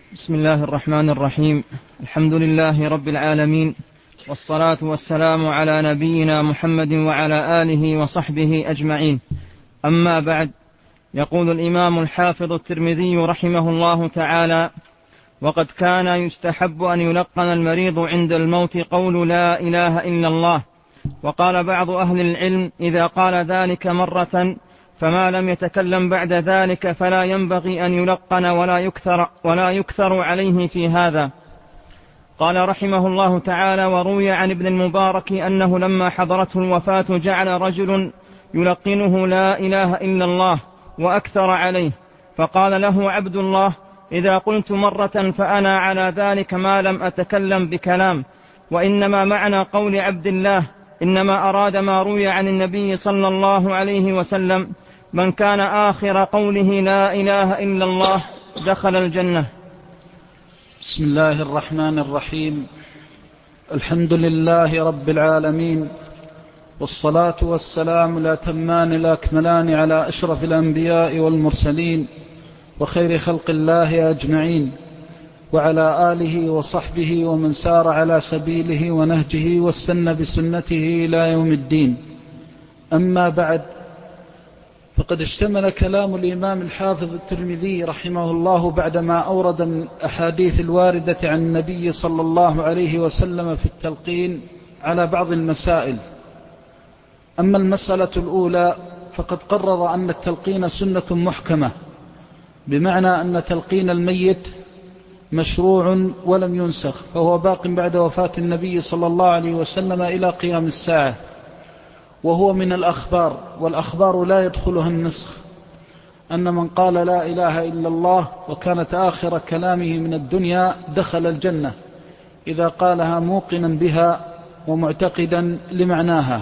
بسم الله الرحمن الرحيم. الحمد لله رب العالمين، والصلاة والسلام على نبينا محمد وعلى آله وصحبه أجمعين. أما بعد، يقول الإمام الحافظ الترمذي رحمه الله تعالى: وقد كان يستحب أن يلقن المريض عند الموت قول لا إله إلا الله. وقال بعض أهل العلم: إذا قال ذلك مرة فما لم يتكلم بعد ذلك فلا ينبغي أن يلقن ولا يكثر عليه في هذا. قال رحمه الله تعالى: وروي عن ابن المبارك أنه لما حضرته الوفاة جعل رجل يلقنه لا إله إلا الله وأكثر عليه، فقال له عبد الله: إذا قلت مرة فأنا على ذلك ما لم أتكلم بكلام. وإنما معنى قول عبد الله إنما أراد ما روي عن النبي صلى الله عليه وسلم: من كان آخر قوله لا إله إلا الله دخل الجنة. بسم الله الرحمن الرحيم. الحمد لله رب العالمين، والصلاة والسلام الأتمان الأكملان على أشرف الأنبياء والمرسلين وخير خلق الله أجمعين، وعلى آله وصحبه ومن سار على سبيله ونهجه واستنى بسنته إلى يوم الدين. أما بعد، فقد اشتمل كلام الإمام الحافظ الترمذي رحمه الله بعدما أورد الأحاديث الواردة عن النبي صلى الله عليه وسلم في التلقين على بعض المسائل. أما المسألة الأولى فقد قرر أن التلقين سنة محكمة، بمعنى أن تلقين الميت مشروع ولم ينسخ، فهو باق بعد وفاة النبي صلى الله عليه وسلم إلى قيام الساعة، وهو من الأخبار، والأخبار لا يدخلها النسخ، أن من قال لا إله إلا الله وكانت آخر كلامه من الدنيا دخل الجنة إذا قالها موقنا بها ومعتقدا لمعناها.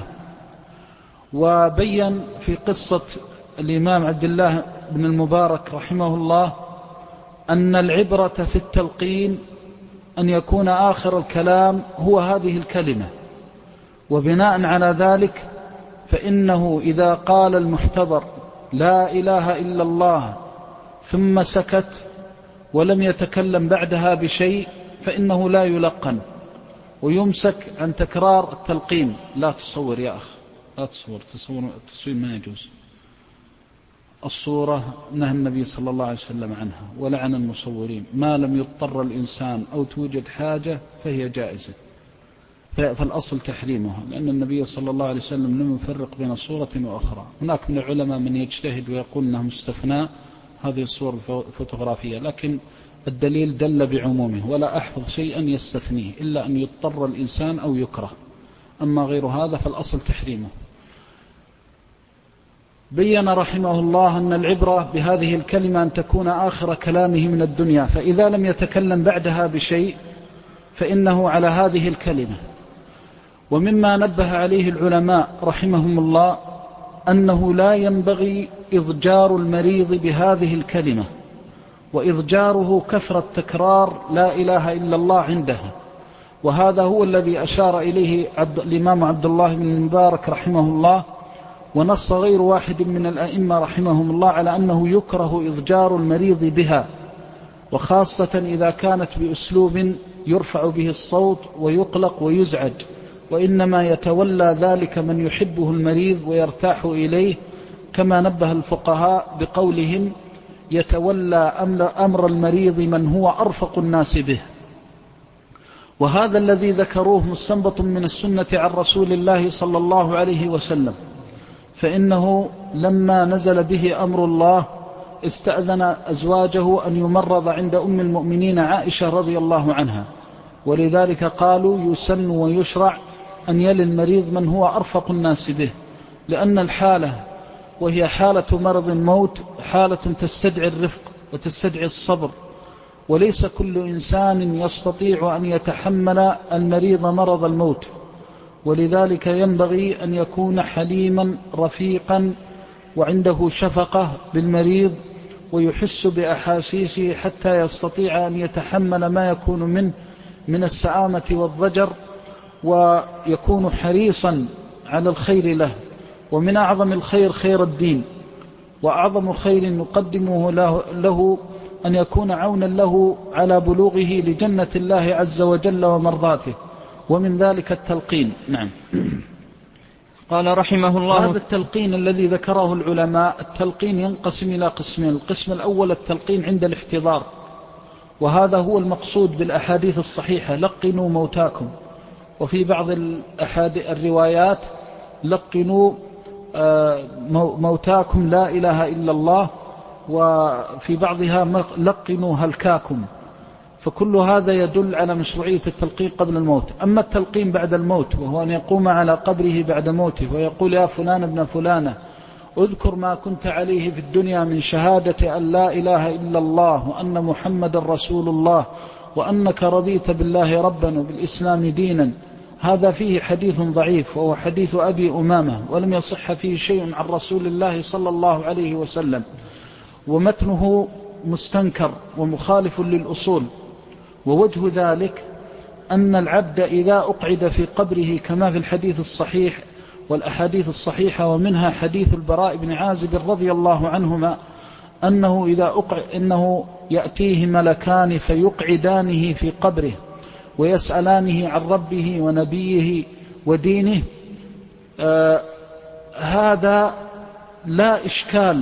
وبين في قصة الإمام عبد الله بن المبارك رحمه الله أن العبرة في التلقين أن يكون آخر الكلام هو هذه الكلمة، وبناء على ذلك فإنه إذا قال المحتضر لا إله إلا الله ثم سكت ولم يتكلم بعدها بشيء فإنه لا يلقن، ويمسك عن تكرار التلقين. لا تصور يا أخ، لا تصور، التصوير ما يجوز. الصورة نهى النبي صلى الله عليه وسلم عنها ولعن المصورين، ما لم يضطر الإنسان أو توجد حاجة فهي جائزة، فالأصل تحريمها، لأن النبي صلى الله عليه وسلم لم يفرق بين صورة وأخرى. هناك من العلماء من يجتهد ويقول أنها مستثناء هذه الصور الفوتوغرافية، لكن الدليل دل بعمومه، ولا أحفظ شيئا يستثنيه إلا أن يضطر الإنسان أو يكره، أما غير هذا فالأصل تحريمه. بين رحمه الله أن العبرة بهذه الكلمة أن تكون آخر كلامه من الدنيا، فإذا لم يتكلم بعدها بشيء فإنه على هذه الكلمة. ومما نبه عليه العلماء رحمهم الله أنه لا ينبغي إضجار المريض بهذه الكلمة، وإضجاره كثرة تكرار لا إله إلا الله عندها، وهذا هو الذي أشار إليه الإمام عبد الله بن المبارك رحمه الله، ونص غير واحد من الأئمة رحمهم الله على أنه يكره إضجار المريض بها، وخاصة إذا كانت بأسلوب يرفع به الصوت ويقلق ويزعج، وإنما يتولى ذلك من يحبه المريض ويرتاح إليه، كما نبه الفقهاء بقولهم: يتولى أمر المريض من هو أرفق الناس به. وهذا الذي ذكروه مستنبط من السنة عن رسول الله صلى الله عليه وسلم، فإنه لما نزل به أمر الله استأذن أزواجه أن يمرض عند أم المؤمنين عائشة رضي الله عنها، ولذلك قالوا يسن ويشرع أن يلي المريض من هو أرفق الناس به، لأن الحالة وهي حالة مرض الموت حالة تستدعي الرفق وتستدعي الصبر، وليس كل إنسان يستطيع أن يتحمل المريض مرض الموت، ولذلك ينبغي أن يكون حليما رفيقا وعنده شفقة بالمريض ويحس بأحاسيسه حتى يستطيع أن يتحمل ما يكون منه من السآمة والضجر، ويكون حريصا على الخير له. ومن أعظم الخير خير الدين، وأعظم خير نقدمه له أن يكون عونا له على بلوغه لجنة الله عز وجل ومرضاته، ومن ذلك التلقين. نعم. قال رحمه الله: هذا التلقين الذي ذكره العلماء، التلقين ينقسم إلى قسمين. القسم الأول التلقين عند الاحتضار، وهذا هو المقصود بالأحاديث الصحيحة: لقنوا موتاكم. وفي بعض الروايات: لقنوا موتاكم لا إله إلا الله، وفي بعضها: لقنوا هلكاكم. فكل هذا يدل على مشروعية التلقين قبل الموت. أما التلقين بعد الموت، وهو أن يقوم على قبره بعد موته ويقول: يا فلان ابن فلانة، اذكر ما كنت عليه في الدنيا من شهادة أن لا إله إلا الله وأن محمد رسول الله وأنك رضيت بالله ربا وبالإسلام دينا. هذا فيه حديث ضعيف، وهو حديث أبي أمامة، ولم يصح فيه شيء عن رسول الله صلى الله عليه وسلم، ومتنه مستنكر ومخالف للأصول. ووجه ذلك أن العبد إذا أقعد في قبره كما في الحديث الصحيح والأحاديث الصحيحة، ومنها حديث البراء بن عازب رضي الله عنهما إنه يأتيه ملكان فيقعدانه في قبره ويسألانه عن ربه ونبيه ودينه. هذا لا إشكال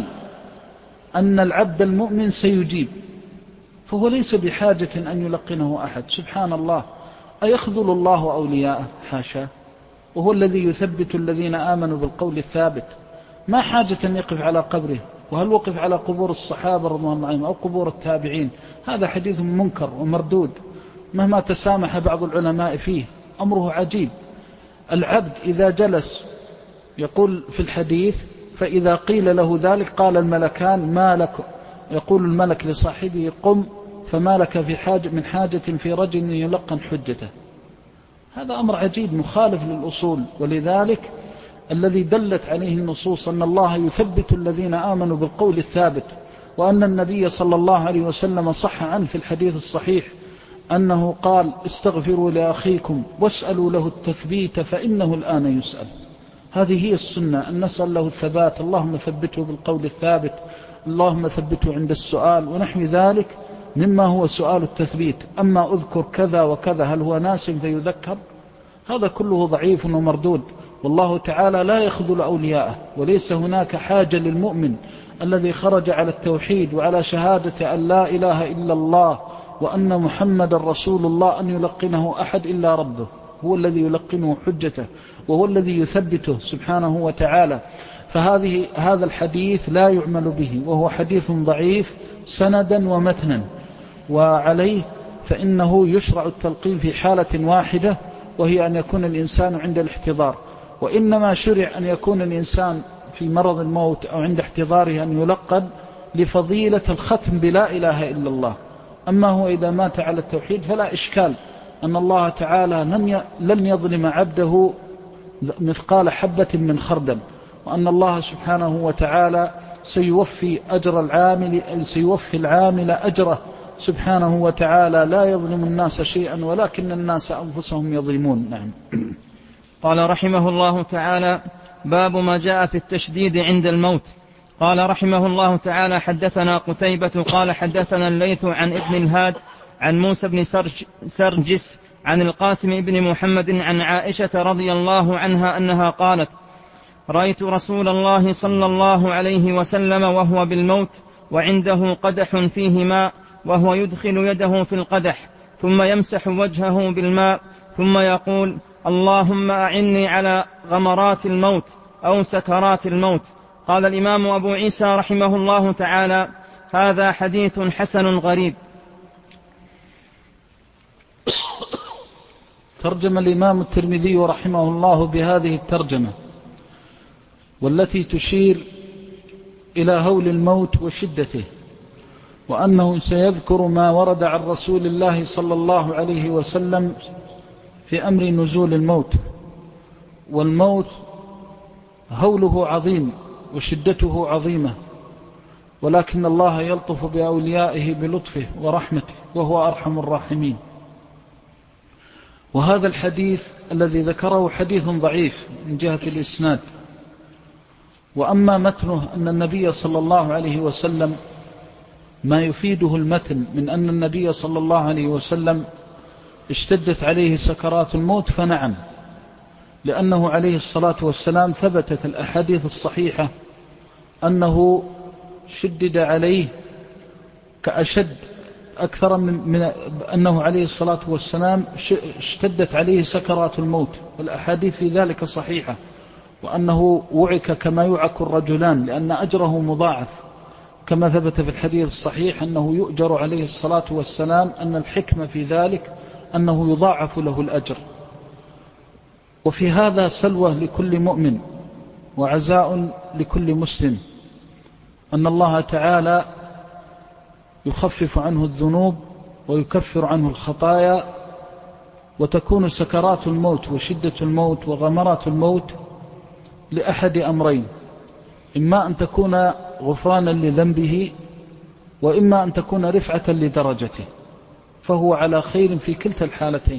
أن العبد المؤمن سيجيب، فهو ليس بحاجة أن يلقنه أحد. سبحان الله، أيخذل الله أولياءه؟ حاشا، وهو الذي يثبت الذين آمنوا بالقول الثابت. ما حاجة أن يقف على قبره. وهل وقف على قبور الصحابة رضي الله عنهم أو قبور التابعين؟ هذا حديث منكر ومردود مهما تسامح بعض العلماء فيه، أمره عجيب. العبد إذا جلس يقول في الحديث: فإذا قيل له ذلك قال الملكان: ما لك؟ يقول الملك لصاحبه: قم، فما لك من حاجة في رجل يلقن حجته. هذا أمر عجيب مخالف للأصول. ولذلك الذي دلت عليه النصوص أن الله يثبت الذين آمنوا بالقول الثابت، وأن النبي صلى الله عليه وسلم صح عنه في الحديث الصحيح أنه قال: استغفروا لأخيكم واسألوا له التثبيت فإنه الآن يسأل. هذه هي السنة، أن نسأل له الثبات. اللهم ثبته بالقول الثابت، اللهم ثبته عند السؤال ونحو ذلك مما هو سؤال التثبيت. أما أذكر كذا وكذا، هل هو ناس فيذكر؟ هذا كله ضعيف ومردود. والله تعالى لا يخذل أولياءه، وليس هناك حاجة للمؤمن الذي خرج على التوحيد وعلى شهادة أن لا إله إلا الله وأن محمد رسول الله أن يلقنه أحد إلا ربه، هو الذي يلقنه حجته وهو الذي يثبته سبحانه وتعالى. هذا الحديث لا يعمل به، وهو حديث ضعيف سندا ومتنا، وعليه فإنه يشرع التلقين في حالة واحدة، وهي أن يكون الإنسان عند الاحتضار. وإنما شرع أن يكون الإنسان في مرض الموت أو عند احتضاره أن يلقن لفضيلة الختم بلا إله إلا الله. أما هو إذا مات على التوحيد فلا إشكال أن الله تعالى لن يظلم عبده مثقال حبة من خردل، وأن الله سبحانه وتعالى سيوفي العامل أجره سبحانه وتعالى، لا يظلم الناس شيئا ولكن الناس أنفسهم يظلمون. نعم. قال رحمه الله تعالى: باب ما جاء في التشديد عند الموت. قال رحمه الله تعالى: حدثنا قتيبة قال حدثنا الليث عن ابن الهاد عن موسى بن سرجس عن القاسم بن محمد عن عائشة رضي الله عنها أنها قالت: رأيت رسول الله صلى الله عليه وسلم وهو بالموت وعنده قدح فيه ماء، وهو يدخل يده في القدح ثم يمسح وجهه بالماء ثم يقول: اللهم أعني على غمرات الموت أو سكرات الموت. قال الإمام أبو عيسى رحمه الله تعالى: هذا حديث حسن غريب. ترجم الإمام الترمذي رحمه الله بهذه الترجمة، والتي تشير إلى هول الموت وشدته، وأنه سيذكر ما ورد عن رسول الله صلى الله عليه وسلم في أمر نزول الموت. والموت هوله عظيم وشدته عظيمة، ولكن الله يلطف بأوليائه بلطفه ورحمته، وهو أرحم الراحمين. وهذا الحديث الذي ذكره حديث ضعيف من جهة الإسناد، وأما متنه أن النبي صلى الله عليه وسلم ما يفيده المتن من أن النبي صلى الله عليه وسلم اشتدت عليه سكرات الموت، فنعم، لأنه عليه الصلاة والسلام ثبتت الأحاديث الصحيحة أنه شدد عليه كأشد أكثر من أنه عليه الصلاة والسلام اشتدت عليه سكرات الموت، والأحاديث في ذلك صحيحة، وأنه وعك كما يوعك الرجلان لأن أجره مضاعف، كما ثبت في الحديث الصحيح أنه يؤجر عليه الصلاة والسلام، أن الحكمة في ذلك أنه يضاعف له الأجر. وفي هذا سلوة لكل مؤمن وعزاء لكل مسلم، أن الله تعالى يخفف عنه الذنوب ويكفر عنه الخطايا، وتكون سكرات الموت وشدة الموت وغمرات الموت لأحد أمرين: إما أن تكون غفرانا لذنبه، وإما أن تكون رفعة لدرجته، فهو على خير في كلتا الحالتين.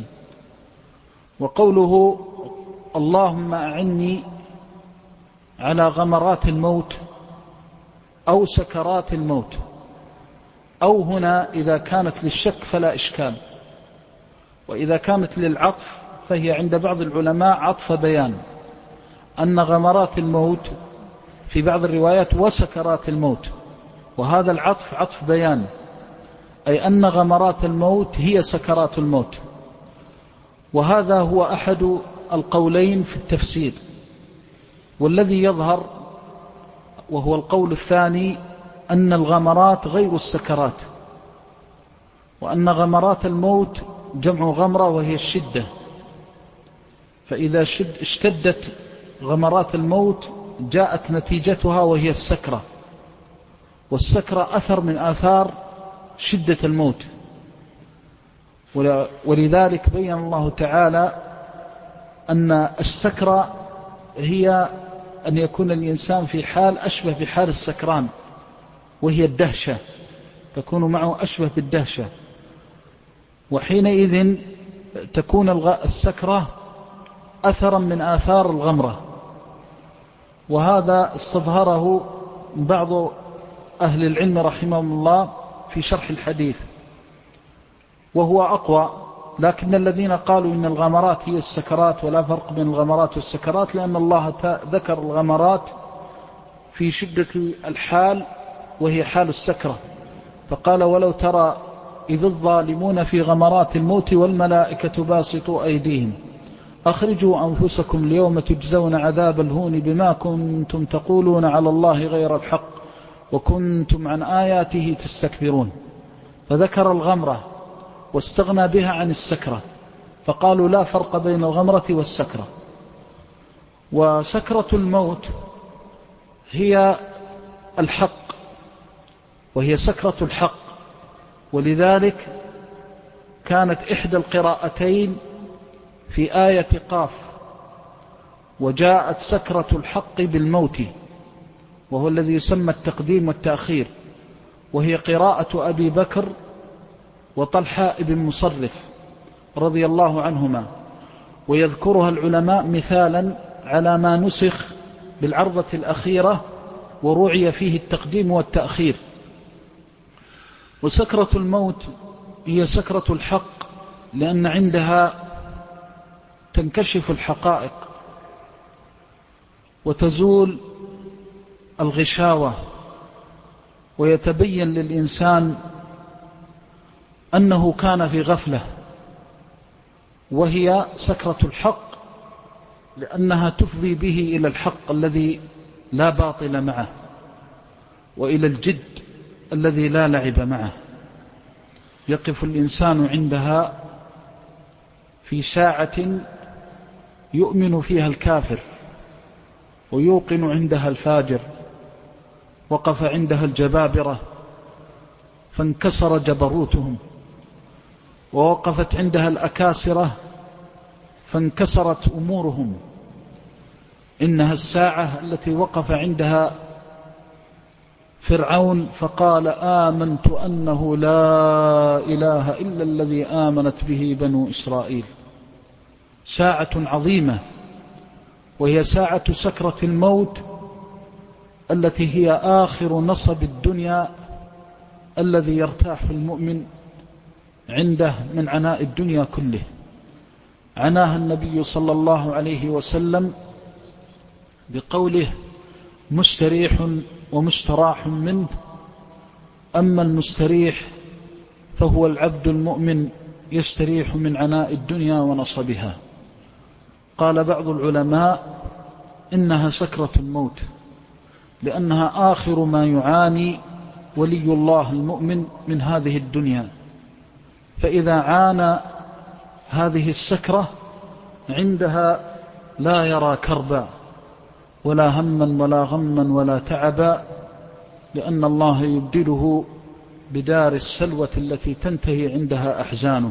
وقوله اللهم أعني على غمرات الموت أو سكرات الموت، أو هنا إذا كانت للشك فلا إشكال، وإذا كانت للعطف فهي عند بعض العلماء عطف بيان، أن غمرات الموت في بعض الروايات وسكرات الموت، وهذا العطف عطف بيان، أي أن غمرات الموت هي سكرات الموت. وهذا هو أحد القولين في التفسير، والذي يظهر وهو القول الثاني أن الغمرات غير السكرات، وأن غمرات الموت جمع غمرة وهي الشدة، فإذا اشتدت غمرات الموت جاءت نتيجتها وهي السكرة، والسكرة أثر من آثار شدة الموت. ولذلك بين الله تعالى أن السكرة هي أن يكون الإنسان في حال أشبه بحال السكران، وهي الدهشة، تكون معه أشبه بالدهشة، وحينئذ تكون السكرة أثرا من آثار الغمرة. وهذا استظهره بعض أهل العلم رحمهم الله في شرح الحديث، وهو أقوى، لكن الذين قالوا إن الغمرات هي السكرات ولا فرق بين الغمرات والسكرات، لأن الله ذكر الغمرات في شدة الحال وهي حال السكرة، فقال ولو ترى إذ الظالمون في غمرات الموت والملائكة باسطوا أيديهم أخرجوا أنفسكم اليوم تجزون عذاب الهون بما كنتم تقولون على الله غير الحق وكنتم عن آياته تستكبرون. فذكر الغمرة واستغنى بها عن السكرة، فقالوا لا فرق بين الغمرة والسكرة. وسكرة الموت هي الحق، وهي سكرة الحق، ولذلك كانت إحدى القراءتين في آية قاف وجاءت سكرة الحق بالموت، وهو الذي يسمى التقديم والتأخير، وهي قراءة أبي بكر وطلحة بن مصرف رضي الله عنهما، ويذكرها العلماء مثالا على ما نسخ بالعرضة الأخيرة وروعي فيه التقديم والتأخير. وسكرة الموت هي سكرة الحق، لأن عندها تنكشف الحقائق وتزول الغشاوة، ويتبين للإنسان أنه كان في غفلة، وهي سكرة الحق لأنها تفضي به إلى الحق الذي لا باطل معه، وإلى الجد الذي لا لعب معه. يقف الإنسان عندها في ساعة يؤمن فيها الكافر ويوقن عندها الفاجر، وقف عندها الجبابرة فانكسر جبروتهم، ووقفت عندها الأكاسرة فانكسرت أمورهم. إنها الساعة التي وقف عندها فرعون فقال آمنت أنه لا إله إلا الذي آمنت به بنو إسرائيل. ساعة عظيمة، وهي ساعة سكرة الموت التي هي آخر نصب الدنيا الذي يرتاح المؤمن عنده من عناء الدنيا كله. عناها النبي صلى الله عليه وسلم بقوله: مستريح ومستراح منه، أما المستريح فهو العبد المؤمن يستريح من عناء الدنيا ونصبها. قال بعض العلماء: إنها سكرة الموت، لأنها آخر ما يعاني ولي الله المؤمن من هذه الدنيا، فإذا عانى هذه السكرة عندها لا يرى كربا ولا هما ولا غما ولا تعبا، لأن الله يبدله بدار السلوة التي تنتهي عندها أحزانه.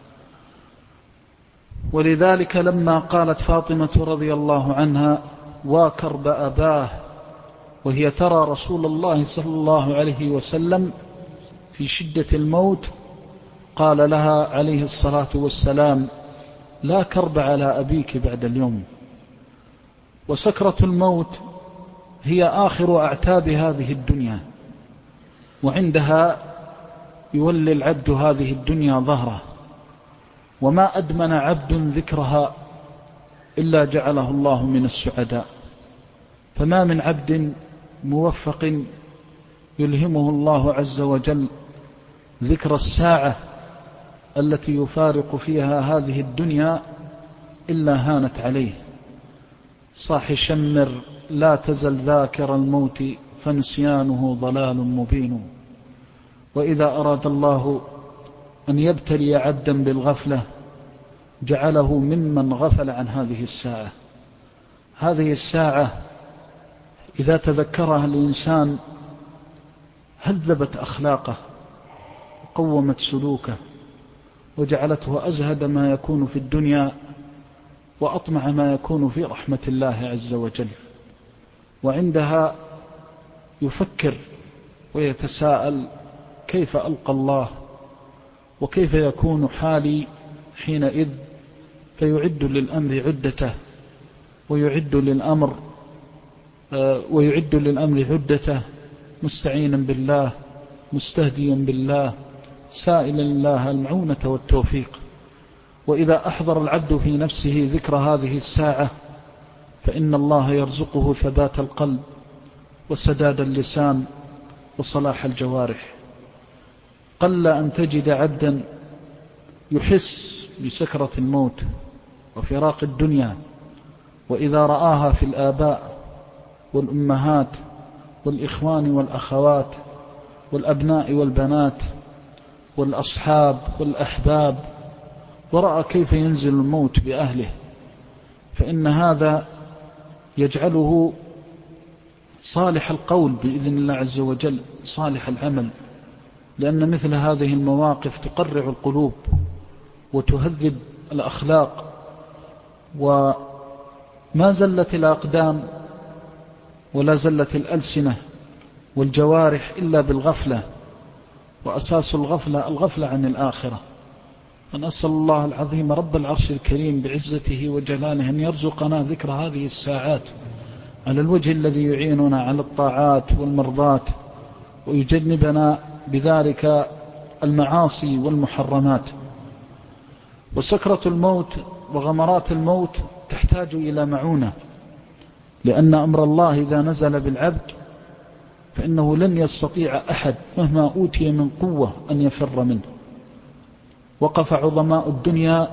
ولذلك لما قالت فاطمة رضي الله عنها: واكرب أباه، وهي ترى رسول الله صلى الله عليه وسلم في شدة الموت، قال لها عليه الصلاة والسلام: لا كرب على أبيك بعد اليوم. وسكرة الموت هي آخر أعتاب هذه الدنيا، وعندها يولي العبد هذه الدنيا ظهره، وما أدمن عبد ذكرها إلا جعله الله من السعداء. فما من عبد موفق يلهمه الله عز وجل ذكر الساعة التي يفارق فيها هذه الدنيا إلا هانت عليه. صاح شمر لا تزل ذاكر الموت، فنسيانه ضلال مبين. وإذا أراد الله أن يبتلي عبدا بالغفلة جعله ممن غفل عن هذه الساعة. هذه الساعة إذا تذكرها الإنسان هذبت أخلاقه وقومت سلوكه، وجعلته أزهد ما يكون في الدنيا وأطمع ما يكون في رحمة الله عز وجل. وعندها يفكر ويتساءل: كيف ألقى الله؟ وكيف يكون حالي حينئذ؟ فيعد للأمر عدته، ويعد للأمر عدته، مستعينا بالله، مستهديا بالله، سائلا الله المعونة والتوفيق. وإذا أحضر العبد في نفسه ذكر هذه الساعة فإن الله يرزقه ثبات القلب وسداد اللسان وصلاح الجوارح. قل أن تجد عبدا يحس بسكرة الموت وفراق الدنيا، وإذا رآها في الآباء والأمهات والإخوان والأخوات والأبناء والبنات والأصحاب والأحباب، ورأى كيف ينزل الموت بأهله، فإن هذا يجعله صالح القول بإذن الله عز وجل، صالح العمل، لأن مثل هذه المواقف تقرع القلوب وتهذب الأخلاق. وما زلت الأقدام ولا زلت الألسنة والجوارح إلا بالغفلة، وأساس الغفلة عن الآخرة. فنسأل الله العظيم رب العرش الكريم بعزته وجلاله أن يرزقنا ذكر هذه الساعات على الوجه الذي يعيننا على الطاعات والمرضات، ويجنبنا بذلك المعاصي والمحرمات. وسكرة الموت وغمرات الموت تحتاج إلى معونة، لأن أمر الله إذا نزل بالعبد فإنه لن يستطيع أحد مهما أوتي من قوة أن يفر منه. وقف عظماء الدنيا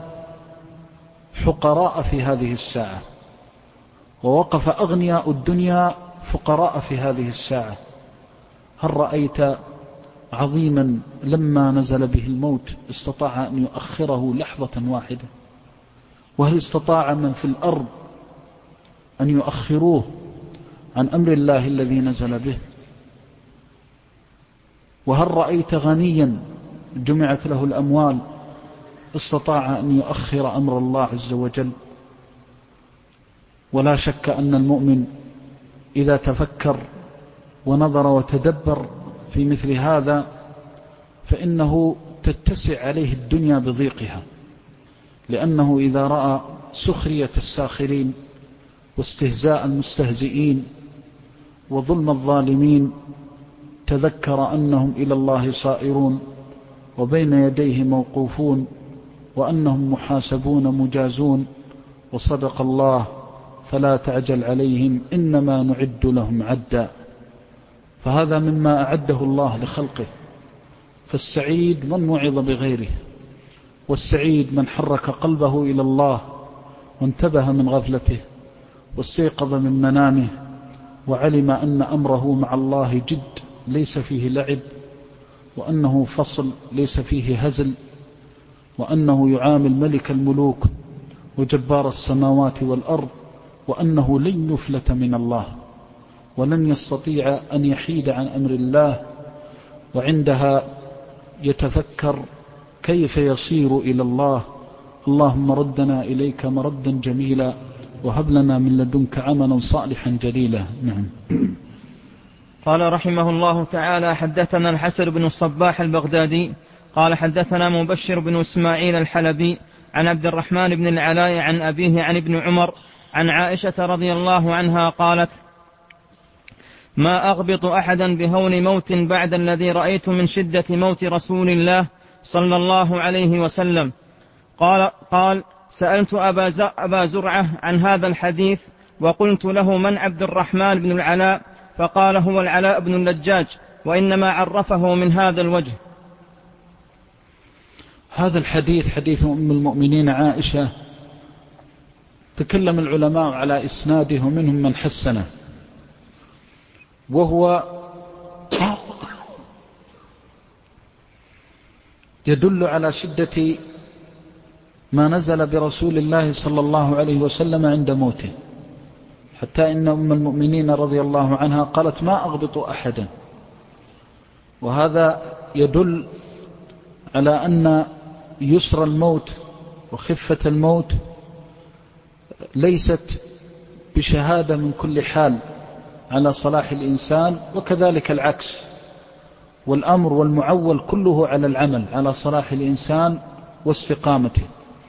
حقراء في هذه الساعة، ووقف أغنياء الدنيا فقراء في هذه الساعة. هل رأيت عظيما لما نزل به الموت استطاع أن يؤخره لحظة واحدة؟ وهل استطاع من في الأرض أن يؤخروه عن أمر الله الذي نزل به؟ وهل رأيت غنيا جمعت له الأموال استطاع أن يؤخر أمر الله عز وجل؟ ولا شك أن المؤمن إذا تفكر ونظر وتدبر في مثل هذا فإنه تتسع عليه الدنيا بضيقها، لأنه إذا رأى سخرية الساخرين واستهزاء المستهزئين وظلم الظالمين تذكر أنهم إلى الله صائرون وبين يديه موقوفون وأنهم محاسبون مجازون، وصدق الله فلا تعجل عليهم إنما نعد لهم عدا. فهذا مما أعده الله لخلقه. فالسعيد من وعظ بغيره، والسعيد من حرك قلبه إلى الله وانتبه من غفلته واستيقظ من منامه وعلم أن أمره مع الله جد ليس فيه لعب، وأنه فصل ليس فيه هزل، وأنه يعامل ملك الملوك وجبار السماوات والأرض، وأنه لن يفلت من الله ولن يستطيع أن يحيد عن أمر الله. وعندها يتفكر كيف يصير إلى الله. اللهم ردنا إليك مردا جميلا وهب لنا من لدنك عملا صالحا جليلا. نعم. قال رحمه الله تعالى: حدثنا الحسن بن الصباح البغدادي قال حدثنا مبشر بن إسماعيل الحلبي عن عبد الرحمن بن العلاء عن أبيه عن ابن عمر عن عائشة رضي الله عنها قالت: ما أغبط أحدا بهون موت بعد الذي رأيت من شدة موت رسول الله صلى الله عليه وسلم. قال: سألت أبا زرعة عن هذا الحديث وقلت له: من عبد الرحمن بن العلاء؟ فقال: هو العلاء بن اللجاج، وإنما عرفه من هذا الوجه. هذا الحديث حديث أم المؤمنين عائشة، تكلم العلماء على إسناده ومنهم من حسنه، وهو يدل على شدة ما نزل برسول الله صلى الله عليه وسلم عند موته، حتى إن أم المؤمنين رضي الله عنها قالت: ما أغبط أحدا. وهذا يدل على أن يسر الموت وخفة الموت ليست بشهادة من كل حال على صلاح الإنسان، وكذلك العكس، والأمر والمعول كله على العمل على صلاح الإنسان واستقامته،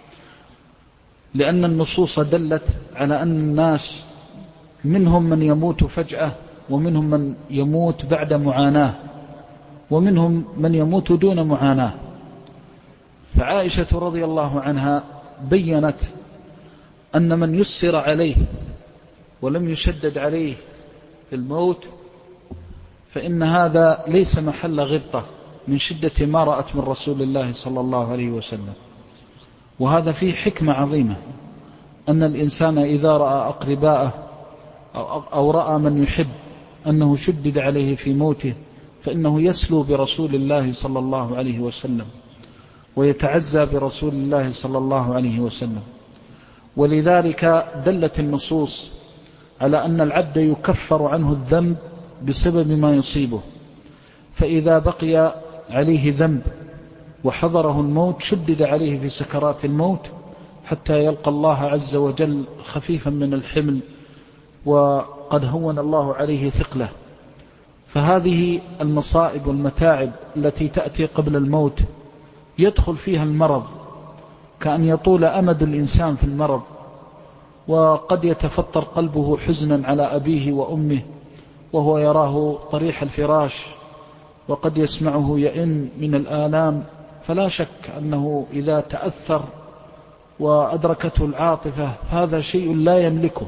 لأن النصوص دلت على أن الناس منهم من يموت فجأة، ومنهم من يموت بعد معاناة، ومنهم من يموت دون معاناة. فعائشة رضي الله عنها بيّنت أن من يسر عليه ولم يشدد عليه في الموت فإن هذا ليس محل غبطة من شدة ما رأت من رسول الله صلى الله عليه وسلم. وهذا فيه حكمة عظيمة، أن الإنسان إذا رأى أقرباءه أو رأى من يحب أنه شدد عليه في موته فإنه يسلو برسول الله صلى الله عليه وسلم ويتعزى برسول الله صلى الله عليه وسلم. ولذلك دلت النصوص على أن العبد يكفر عنه الذنب بسبب ما يصيبه، فإذا بقي عليه ذنب وحضره الموت شدد عليه في سكرات الموت حتى يلقى الله عز وجل خفيفا من الحمل وقد هون الله عليه ثقله. فهذه المصائب والمتاعب التي تأتي قبل الموت يدخل فيها المرض، كأن يطول أمد الإنسان في المرض، وقد يتفطر قلبه حزنا على أبيه وأمه وهو يراه طريح الفراش، وقد يسمعه يئن من الآلام. فلا شك أنه إذا تأثر وأدركته العاطفة فهذا شيء لا يملكه،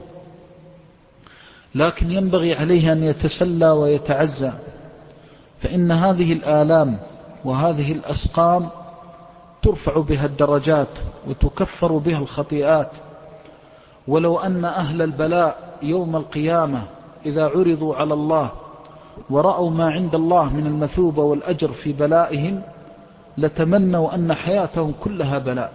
لكن ينبغي عليه أن يتسلى ويتعزى، فإن هذه الآلام وهذه الأسقام ترفع بها الدرجات وتكفر بها الخطيئات. ولو أن أهل البلاء يوم القيامة إذا عرضوا على الله ورأوا ما عند الله من المثوبة والأجر في بلائهم لتمنوا أن حياتهم كلها بلاء.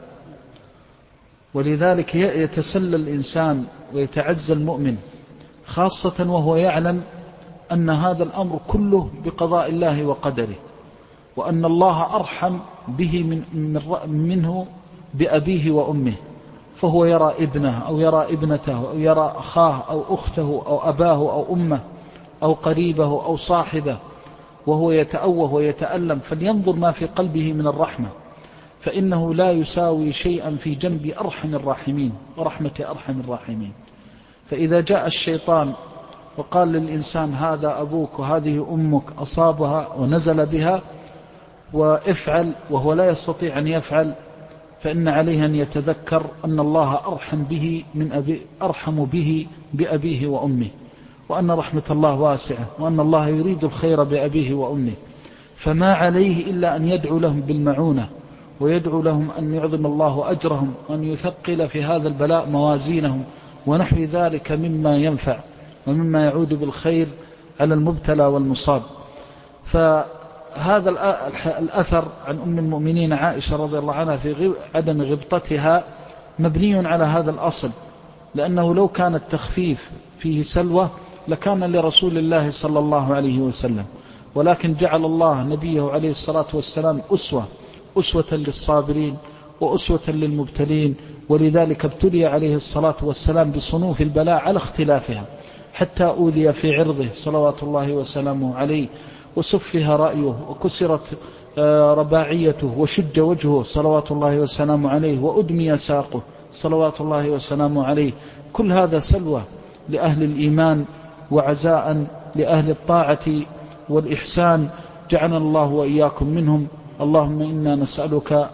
ولذلك يتسلى الإنسان ويتعزى المؤمن، خاصة وهو يعلم أن هذا الأمر كله بقضاء الله وقدره، وأن الله أرحم به منه بأبيه وأمه، فهو يرى ابنه أو يرى ابنته أو يرى أخاه أو أخته أو أباه أو أمه أو قريبه أو صاحبه وهو يتأوه ويتألم، فلينظر ما في قلبه من الرحمة، فإنه لا يساوي شيئا في جنب أرحم الراحمين ورحمة أرحم الراحمين. فإذا جاء الشيطان وقال للإنسان هذا أبوك وهذه أمك أصابها ونزل بها وافعل، وهو لا يستطيع أن يفعل، فإن عليه أن يتذكر أن الله أرحم به بأبيه وأمه، وأن رحمة الله واسعة، وأن الله يريد الخير بأبيه وأمه، فما عليه إلا أن يدعو لهم بالمعونة، ويدعو لهم أن يعظم الله أجرهم، وأن يثقل في هذا البلاء موازينهم، ونحو ذلك مما ينفع ومما يعود بالخير على المبتلى والمصاب. فهذا الأثر عن أم المؤمنين عائشة رضي الله عنها في عدم غبطتها مبني على هذا الأصل، لأنه لو كان التخفيف فيه سلوة لكان لرسول الله صلى الله عليه وسلم، ولكن جعل الله نبيه عليه الصلاة والسلام أسوة للصابرين وأسوة للمبتلين، ولذلك ابتلي عليه الصلاة والسلام بصنوف البلاء على اختلافها، حتى أوذي في عرضه صلوات الله وسلامه عليه، وسفه رأيه، وكسرت رباعيته، وشج وجهه صلوات الله وسلامه عليه، وأدمي ساقه صلوات الله وسلامه عليه. كل هذا سلوى لأهل الإيمان وعزاء لأهل الطاعة والإحسان، جعلنا الله وإياكم منهم. اللهم إنا نسألك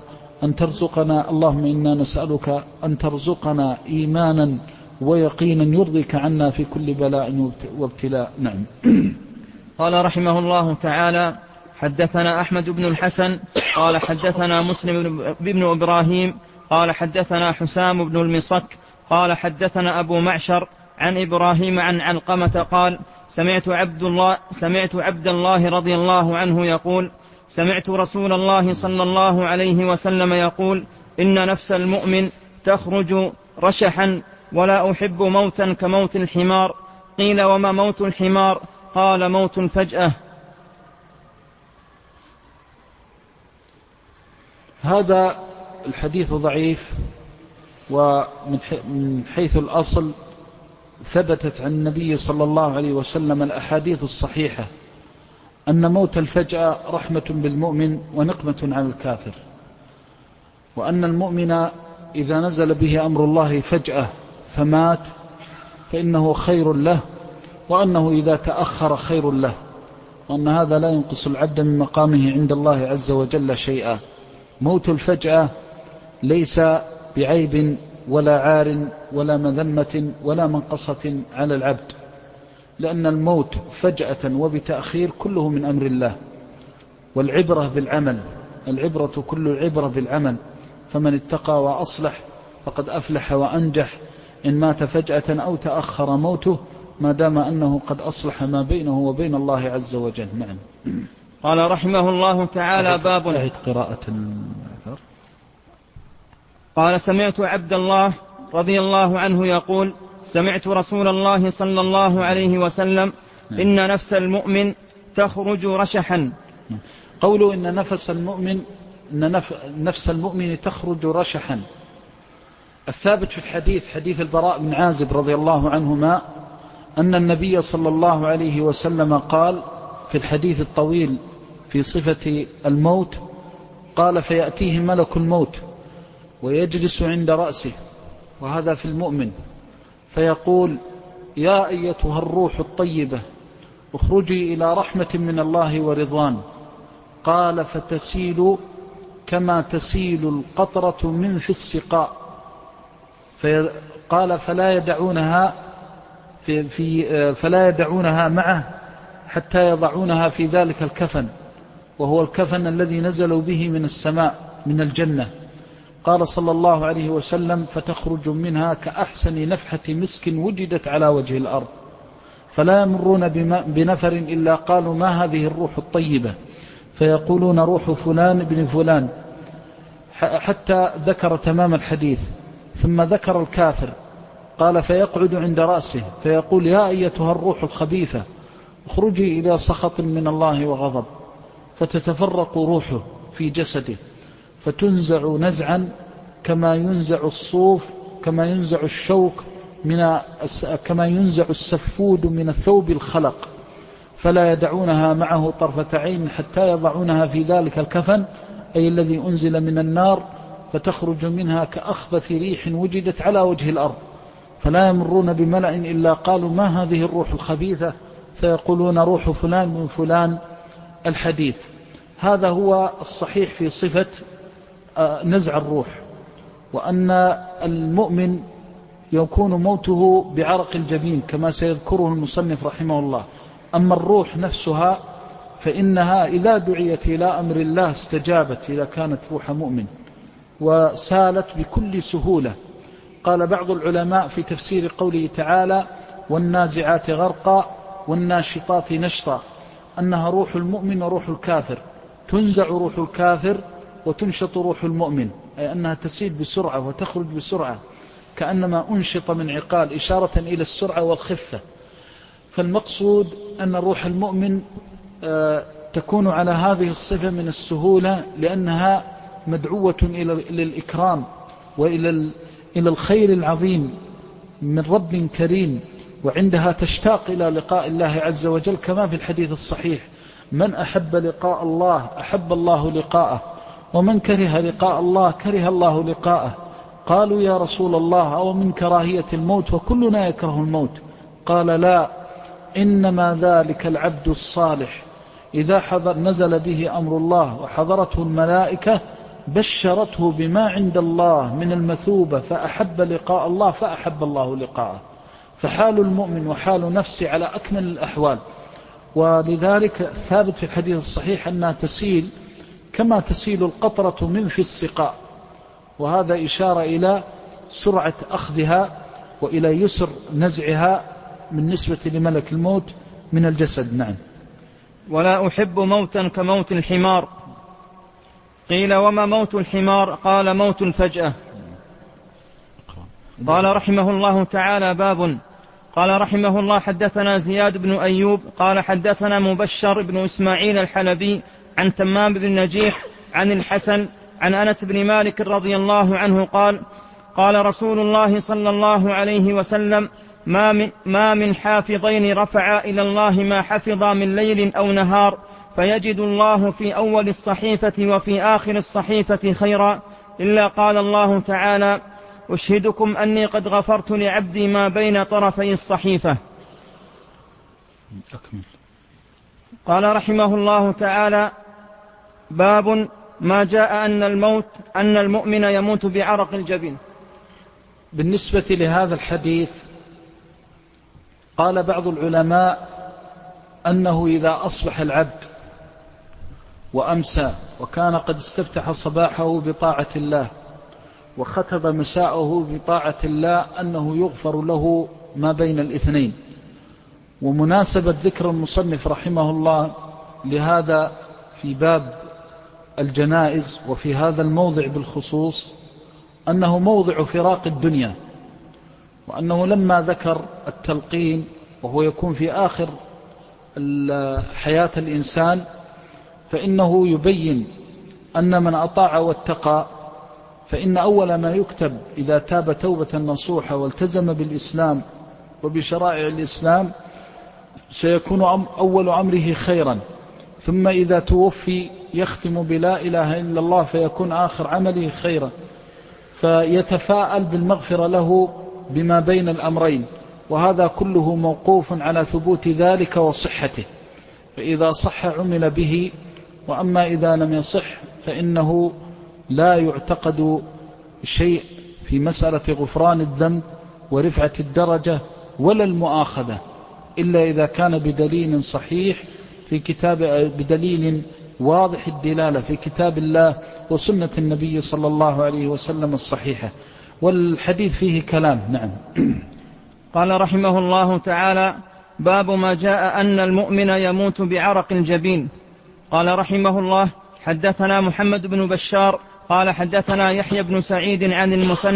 أن ترزقنا إيمانا ويقينا يرضيك عنا في كل بلاء وابتلاء. نعم. قال رحمه الله تعالى: حدثنا أحمد بن الحسن قال حدثنا مسلم بن إبراهيم قال حدثنا حسام بن المصك قال حدثنا أبو معشر عن إبراهيم عن علقمة قال: سمعت عبد الله رضي الله عنه يقول: سمعت رسول الله صلى الله عليه وسلم يقول: إن نفس المؤمن تخرج رشحا، ولا أحب موتا كموت الحمار. قيل: وما موت الحمار؟ قال: موت الفجأة. هذا الحديث ضعيف، ومن حيث الأصل ثبتت عن النبي صلى الله عليه وسلم الأحاديث الصحيحة أن موت الفجأة رحمة بالمؤمن ونقمة على الكافر، وأن المؤمن إذا نزل به أمر الله فجأة فمات فإنه خير له، وأنه إذا تأخر خير له، وأن هذا لا ينقص العبد من مقامه عند الله عز وجل شيئا. موت الفجأة ليس بعيب ولا عار ولا مذمة ولا منقصة على العبد، لأن الموت فجأة وبتأخير كله من أمر الله، والعبرة بالعمل، كل العبرة بالعمل، فمن اتقى وأصلح فقد أفلح وأنجح، إن مات فجأة أو تأخر موته، ما دام أنه قد أصلح ما بينه وبين الله عز وجل. نعم. قال رحمه الله تعالى: باب. أعد قراءة الأثر. قال: سمعت عبد الله رضي الله عنه يقول: سمعت رسول الله صلى الله عليه وسلم: إن نفس المؤمن تخرج رشحا. قوله إن نفس المؤمن تخرج رشحا، الثابت في الحديث حديث البراء بن عازب رضي الله عنهما أن النبي صلى الله عليه وسلم قال في الحديث الطويل في صفة الموت، قال: فيأتيه ملك الموت ويجلس عند رأسه، وهذا في المؤمن، فيقول: يا أيتها الروح الطيبة اخرجي إلى رحمة من الله ورضوان. قال: فتسيل كما تسيل القطرة من في السقاء. قال: فلا يدعونها معه حتى يضعونها في ذلك الكفن، وهو الكفن الذي نزلوا به من السماء من الجنة. قال صلى الله عليه وسلم: فتخرج منها كأحسن نفحة مسك وجدت على وجه الأرض، فلا يمرون بنفر إلا قالوا: ما هذه الروح الطيبة؟ فيقولون: روح فلان بن فلان، حتى ذكر تمام الحديث، ثم ذكر الكافر. قال: فيقعد عند رأسه فيقول: يا أيتها الروح الخبيثة اخرجي إلى سخط من الله وغضب. فتتفرق روحه في جسده، فتنزع نزعا كما ينزع الصوف، كما ينزع الشوك كما ينزع السفود من الثوب الخلق، فلا يدعونها معه طرفة عين حتى يضعونها في ذلك الكفن، أي الذي أنزل من النار، فتخرج منها كأخبث ريح وجدت على وجه الأرض، فلا يمرون بملأ إلا قالوا ما هذه الروح الخبيثة، فيقولون روح فلان من فلان الحديث. هذا هو الصحيح في صفة نزع الروح، وأن المؤمن يكون موته بعرق الجبين كما سيذكره المصنف رحمه الله. أما الروح نفسها فإنها إذا دعيت إلى أمر الله استجابت إذا كانت روح مؤمن، وسالت بكل سهولة. قال بعض العلماء في تفسير قوله تعالى والنازعات غرقا والناشطات نشطا أنها روح المؤمن وروح الكافر، تنزع روح الكافر وتنشط روح المؤمن، أي أنها تسيل بسرعة وتخرج بسرعة كأنما أنشط من عقال، إشارة إلى السرعة والخفة. فالمقصود أن روح المؤمن تكون على هذه الصفة من السهولة، لأنها مدعوة إلى الإكرام وإلى الخير العظيم من رب كريم، وعندها تشتاق إلى لقاء الله عز وجل، كما في الحديث الصحيح من أحب لقاء الله أحب الله لقاءه، ومن كره لقاء الله كره الله لقاءه. قالوا يا رسول الله أو من كراهية الموت وكلنا يكره الموت؟ قال لا، إنما ذلك العبد الصالح إذا نزل به أمر الله وحضرته الملائكة بشرته بما عند الله من المثوبة فأحب لقاء الله فأحب الله لقاءه. فحال المؤمن وحال نفسه على أكمل الأحوال، ولذلك ثابت في الحديث الصحيح أنها تسيل كما تسيل القطرة من في السقاء، وهذا إشارة إلى سرعة أخذها وإلى يسر نزعها بالنسبة لملك الموت من الجسد. نعم. ولا أحب موتا كموت الحمار. قيل وما موت الحمار؟ قال موت الفجأة. قال رحمه الله تعالى باب. قال رحمه الله حدثنا زياد بن أيوب قال حدثنا مبشر بن إسماعيل الحلبي عن تمام بن نجيح عن الحسن عن أنس بن مالك رضي الله عنه قال قال رسول الله صلى الله عليه وسلم ما من حافظين رفعا إلى الله ما حفظا من ليل أو نهار فيجد الله في أول الصحيفة وفي آخر الصحيفة خيرا إلا قال الله تعالى أشهدكم أني قد غفرت لعبدي ما بين طرفي الصحيفة. قال رحمه الله تعالى باب ما جاء أن المؤمن يموت بعرق الجبين. بالنسبة لهذا الحديث قال بعض العلماء أنه إذا أصبح العبد وأمسى وكان قد استفتح صباحه بطاعة الله وختب مساءه بطاعة الله أنه يغفر له ما بين الاثنين. ومناسبة ذكر المصنف رحمه الله لهذا في باب الجنائز وفي هذا الموضع بالخصوص أنه موضع فراق الدنيا، وأنه لما ذكر التلقين وهو يكون في آخر حياة الإنسان فإنه يبين أن من أطاع واتقى فإن أول ما يكتب إذا تاب توبة نصوحة والتزم بالإسلام وبشرائع الإسلام سيكون أول أمره خيرا، ثم إذا توفي يختم بلا إله إلا الله فيكون آخر عمله خيرا، فيتفاءل بالمغفرة له بما بين الأمرين، وهذا كله موقوف على ثبوت ذلك وصحته، فإذا صح عمل به، وأما إذا لم يصح فإنه لا يعتقد شيء في مسألة غفران الذنب ورفعة الدرجة ولا المؤاخذة إلا إذا كان بدليل صحيح في كتاب، بدليل واضح الدلالة في كتاب الله وسنة النبي صلى الله عليه وسلم الصحيحة، والحديث فيه كلام. نعم. قال رحمه الله تعالى باب ما جاء أن المؤمن يموت بعرق الجبين. قال رحمه الله حدثنا محمد بن بشار قال حدثنا يحيى بن سعيد عن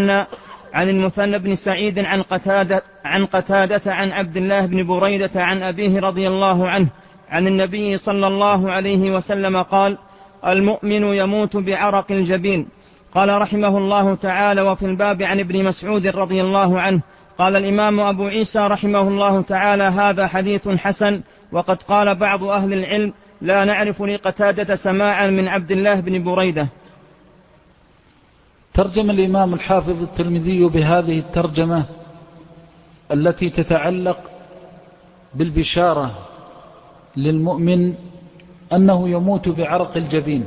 المثنى بن سعيد عن قتادة عن عبد الله بن بريدة عن أبيه رضي الله عنه عن النبي صلى الله عليه وسلم قال المؤمن يموت بعرق الجبين. قال رحمه الله تعالى وفي الباب عن ابن مسعود رضي الله عنه. قال الإمام أبو عيسى رحمه الله تعالى هذا حديث حسن، وقد قال بعض أهل العلم لا نعرف لقتادة سماعا من عبد الله بن بريدة. ترجم الإمام الحافظ الترمذي بهذه الترجمة التي تتعلق بالبشارة للمؤمن أنه يموت بعرق الجبين.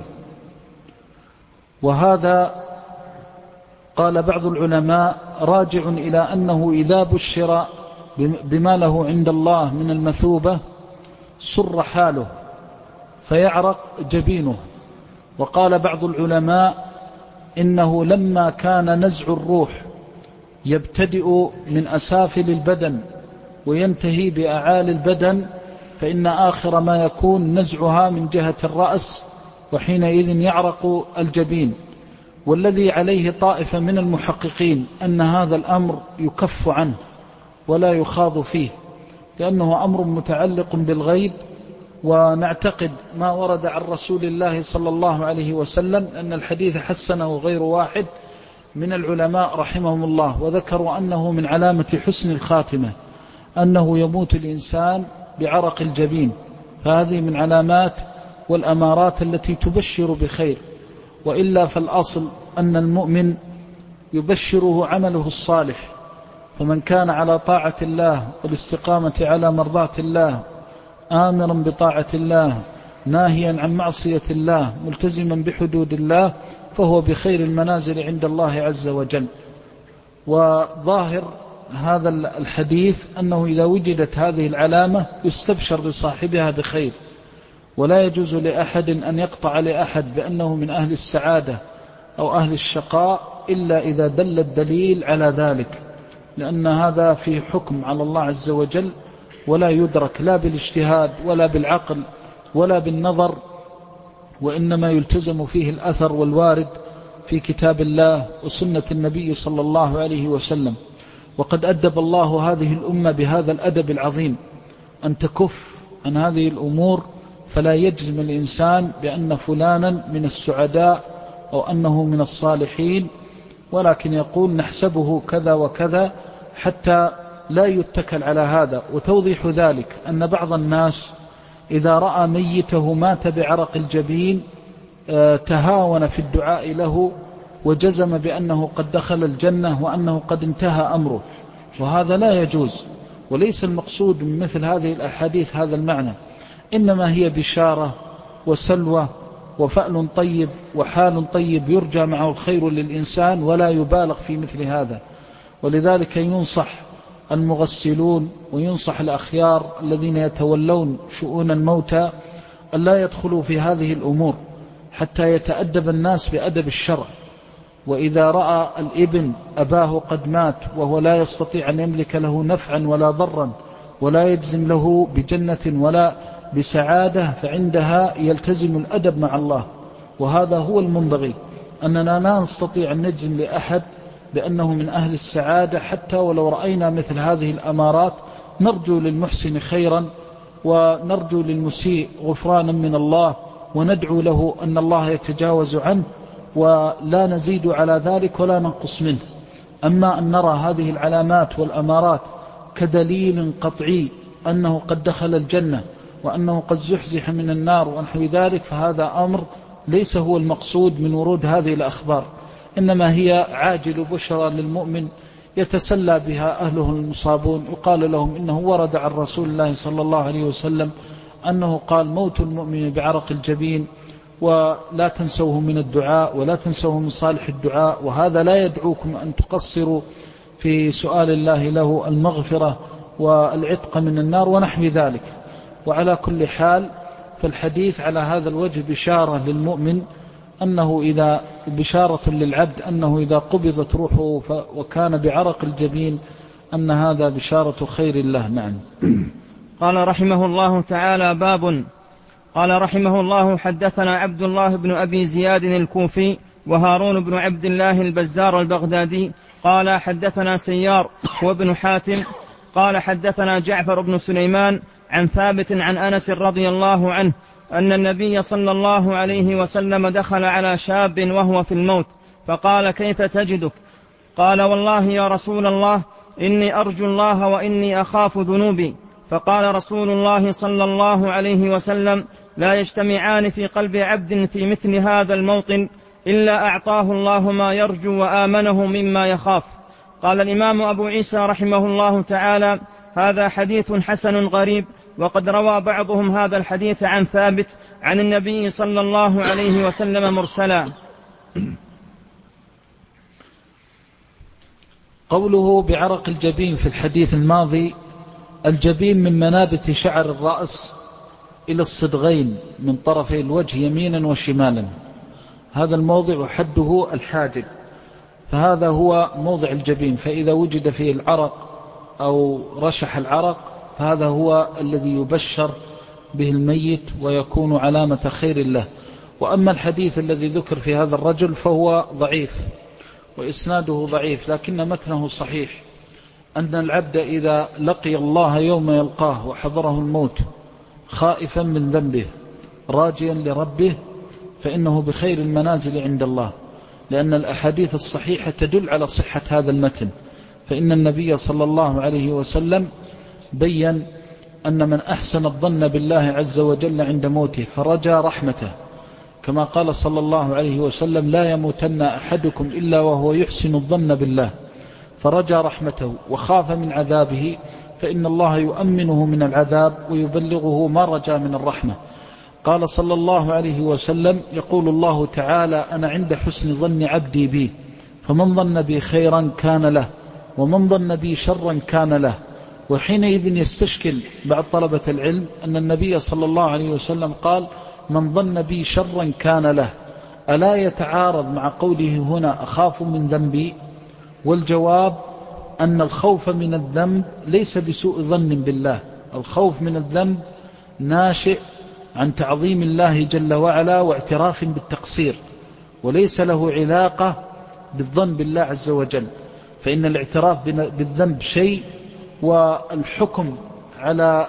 وهذا قال بعض العلماء راجع إلى أنه إذا بشر بما له عند الله من المثوبة سر حاله فيعرق جبينه. وقال بعض العلماء إنه لما كان نزع الروح يبتدئ من أسافل البدن وينتهي بأعالي البدن، فإن آخر ما يكون نزعها من جهة الرأس، وحينئذ يعرق الجبين. والذي عليه طائفة من المحققين أن هذا الأمر يكف عنه ولا يخاض فيه، لأنه أمر متعلق بالغيب. ونعتقد ما ورد عن رسول الله صلى الله عليه وسلم أن الحديث حسنه غير واحد من العلماء رحمهم الله، وذكروا أنه من علامة حسن الخاتمة أنه يموت الإنسان بعرق الجبين. فهذه من علامات والأمارات التي تبشر بخير. وإلا فالأصل أن المؤمن يبشره عمله الصالح، فمن كان على طاعة الله والاستقامة على مرضاة الله، آمرا بطاعة الله ناهيا عن معصية الله، ملتزما بحدود الله، فهو بخير المنازل عند الله عز وجل. وظاهر هذا الحديث أنه إذا وجدت هذه العلامة يستبشر بصاحبها بخير، ولا يجوز لأحد أن يقطع لأحد بأنه من أهل السعادة أو أهل الشقاء إلا إذا دل الدليل على ذلك، لأن هذا في حكم على الله عز وجل ولا يدرك لا بالاجتهاد ولا بالعقل ولا بالنظر، وإنما يلتزم فيه الأثر والوارد في كتاب الله وسنة النبي صلى الله عليه وسلم. وقد أدب الله هذه الأمة بهذا الأدب العظيم أن تكف عن هذه الأمور، فلا يجزم الإنسان بأن فلانا من السعداء أو أنه من الصالحين، ولكن يقول نحسبه كذا وكذا حتى لا يتكل على هذا. وتوضيح ذلك أن بعض الناس إذا رأى ميته مات بعرق الجبين تهاون في الدعاء له وجزم بأنه قد دخل الجنة وأنه قد انتهى أمره، وهذا لا يجوز. وليس المقصود من مثل هذه الأحاديث هذا المعنى، إنما هي بشارة وسلوى وفأل طيب وحال طيب يرجى معه الخير للإنسان، ولا يبالغ في مثل هذا. ولذلك ينصح المغسلون وينصح الأخيار الذين يتولون شؤون الموتى أن لا يدخلوا في هذه الأمور حتى يتأدب الناس بأدب الشرع. وإذا رأى الابن أباه قد مات وهو لا يستطيع أن يملك له نفعا ولا ضرا ولا يجزم له بجنة ولا بسعادة، فعندها يلتزم الأدب مع الله. وهذا هو المنبغي، أننا لا نستطيع أن نجزم لأحد بأنه من أهل السعادة حتى ولو رأينا مثل هذه الأمارات. نرجو للمحسن خيرا ونرجو للمسيء غفرانا من الله، وندعو له أن الله يتجاوز عنه، ولا نزيد على ذلك ولا ننقص منه. أما أن نرى هذه العلامات والأمارات كدليل قطعي أنه قد دخل الجنة وأنه قد زحزح من النار ونحو ذلك، فهذا أمر ليس هو المقصود من ورود هذه الأخبار، إنما هي عاجل بشرى للمؤمن يتسلى بها أهله المصابون. يقال لهم إنه ورد عن رسول الله صلى الله عليه وسلم أنه قال موت المؤمن بعرق الجبين، ولا تنسوه من الدعاء ولا تنسوه من صالح الدعاء. وهذا لا يدعوكم أن تقصروا في سؤال الله له المغفرة والعتق من النار ونحو ذلك. وعلى كل حال فالحديث على هذا الوجه بشارة للمؤمن، أنه إذا بشارة للعبد أنه إذا قبضت روحه وكان بعرق الجبين أن هذا بشارة خير له. نعم. قال رحمه الله تعالى: باب. قال رحمه الله: حدثنا عبد الله بن أبي زياد الكوفي وهارون بن عبد الله البزار البغدادي قال حدثنا سيار وابن حاتم قال حدثنا جعفر بن سليمان عن ثابت عن أنس رضي الله عنه أن النبي صلى الله عليه وسلم دخل على شاب وهو في الموت فقال: كيف تجدك؟ قال: والله يا رسول الله إني أرجو الله وإني أخاف ذنوبي. فقال رسول الله صلى الله عليه وسلم: لا يجتمعان في قلب عبد في مثل هذا الموطن إلا أعطاه الله ما يرجو وآمنه مما يخاف. قال الإمام أبو عيسى رحمه الله تعالى: هذا حديث حسن غريب، وقد روى بعضهم هذا الحديث عن ثابت عن النبي صلى الله عليه وسلم مرسلا. قوله بعرق الجبين في الحديث الماضي: الجبين من منابت شعر الرأس إلى الصدغين من طرفي الوجه يمينا وشمالا، هذا الموضع حده الحاجب، فهذا هو موضع الجبين، فإذا وجد فيه العرق أو رشح العرق فهذا هو الذي يبشر به الميت ويكون علامة خير له. وأما الحديث الذي ذكر في هذا الرجل فهو ضعيف وإسناده ضعيف، لكن متنه صحيح، أن العبد إذا لقي الله يوم يلقاه وحضره الموت خائفا من ذنبه راجيا لربه فإنه بخير المنازل عند الله، لأن الأحاديث الصحيحة تدل على صحة هذا المتن. فإن النبي صلى الله عليه وسلم بيّن أن من أحسن الظن بالله عز وجل عند موته فرجى رحمته، كما قال صلى الله عليه وسلم: لا يموتن أحدكم إلا وهو يحسن الظن بالله، فرجى رحمته وخاف من عذابه، فإن الله يؤمنه من العذاب ويبلغه ما رجى من الرحمة. قال صلى الله عليه وسلم: يقول الله تعالى: أنا عند حسن ظن عبدي بي، فمن ظن بي خيرا كان له، ومن ظن بي شرا كان له. وحينئذ يستشكل بعض طلبة العلم أن النبي صلى الله عليه وسلم قال: من ظن بي شرا كان له، ألا يتعارض مع قوله هنا أخاف من ذنبي؟ والجواب أن الخوف من الذنب ليس بسوء ظن بالله، الخوف من الذنب ناشئ عن تعظيم الله جل وعلا واعتراف بالتقصير، وليس له علاقة بالظن بالله عز وجل. فإن الاعتراف بالذنب شيء، والحكم على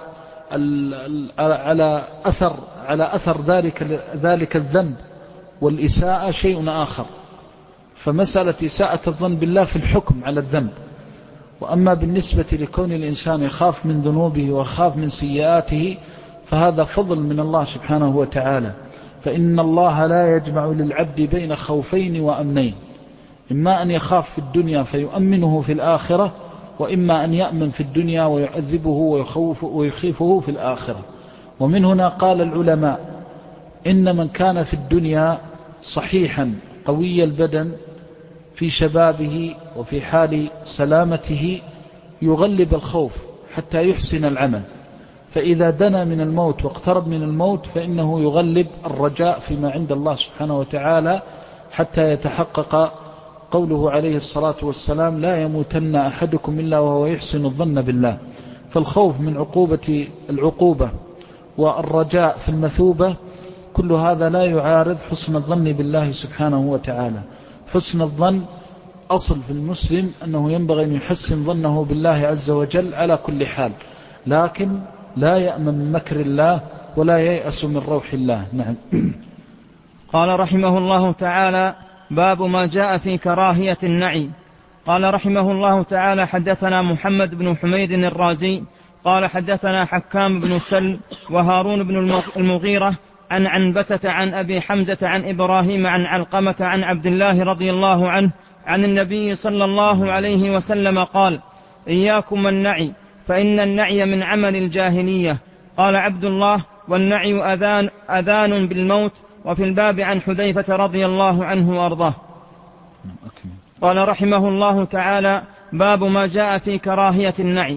أثر ذلك الذنب والإساءة شيء آخر. فمسألة إساءة الظن بالله في الحكم على الذنب. وأما بالنسبة لكون الإنسان يخاف من ذنوبه ويخاف من سيئاته فهذا فضل من الله سبحانه وتعالى. فإن الله لا يجمع للعبد بين خوفين وأمنين، إما أن يخاف في الدنيا فيؤمنه في الآخرة، وإما أن يأمن في الدنيا ويعذبه ويخيفه في الآخرة. ومن هنا قال العلماء: إن من كان في الدنيا صحيحا قوي البدن في شبابه وفي حال سلامته يغلب الخوف حتى يحسن العمل، فإذا دنا من الموت واقترب من الموت فإنه يغلب الرجاء فيما عند الله سبحانه وتعالى حتى يتحقق قوله عليه الصلاة والسلام: لا يموتن أحدكم إلا وهو يحسن الظن بالله. فالخوف من العقوبة والرجاء في المثوبة كل هذا لا يعارض حسن الظن بالله سبحانه وتعالى. حسن الظن أصل في المسلم أنه ينبغي أن يحسن ظنه بالله عز وجل على كل حال، لكن لا يأمن من مكر الله ولا ييأس من روح الله. نعم. قال رحمه الله تعالى: باب ما جاء في كراهية النعي. قال رحمه الله تعالى: حدثنا محمد بن حميد الرازي قال حدثنا حكام بن سلم وهارون بن المغيرة عن عنبسة عن أبي حمزة عن إبراهيم عن علقمة عن عبد الله رضي الله عنه عن النبي صلى الله عليه وسلم قال: إياكم النعي، فإن النعي من عمل الجاهلية. قال عبد الله: والنعي أذان بالموت. وفي الباب عن حذيفة رضي الله عنه وأرضاه. قال رحمه الله تعالى: باب ما جاء في كراهية النعي.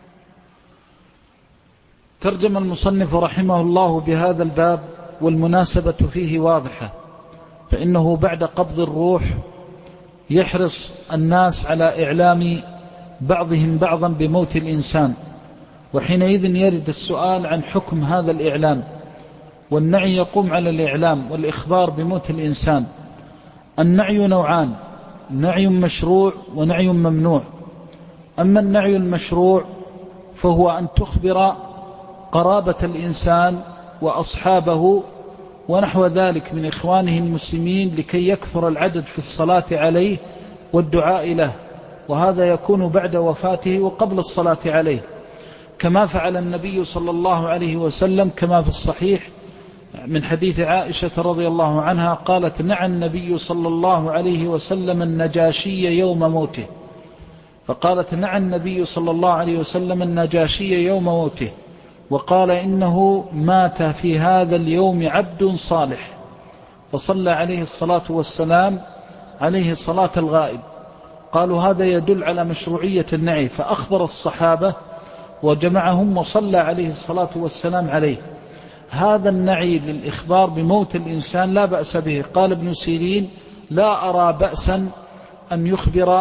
ترجم المصنف رحمه الله بهذا الباب، والمناسبة فيه واضحة، فإنه بعد قبض الروح يحرص الناس على إعلام بعضهم بعضا بموت الإنسان، وحينئذ يرد السؤال عن حكم هذا الإعلام. والنعي يقوم على الإعلام والإخبار بموت الإنسان. النعي نوعان: نعي مشروع ونعي ممنوع. أما النعي المشروع فهو أن تخبر قرابة الإنسان وأصحابه ونحو ذلك من إخوانه المسلمين لكي يكثر العدد في الصلاة عليه والدعاء له، وهذا يكون بعد وفاته وقبل الصلاة عليه، كما فعل النبي صلى الله عليه وسلم، كما في الصحيح من حديث عائشة رضي الله عنها قالت: نعى النبي صلى الله عليه وسلم النجاشي يوم موته. فقالت: نعى النبي صلى الله عليه وسلم النجاشي يوم موته وقال: إنه مات في هذا اليوم عبد صالح، فصلى عليه الصلاة والسلام عليه صلاة الغائب. قالوا: هذا يدل على مشروعية النعي، فأخبر الصحابة وجمعهم وصلى عليه الصلاة والسلام عليه. هذا النعي للإخبار بموت الإنسان لا بأس به. قال ابن سيرين: لا أرى بأسا أن يخبر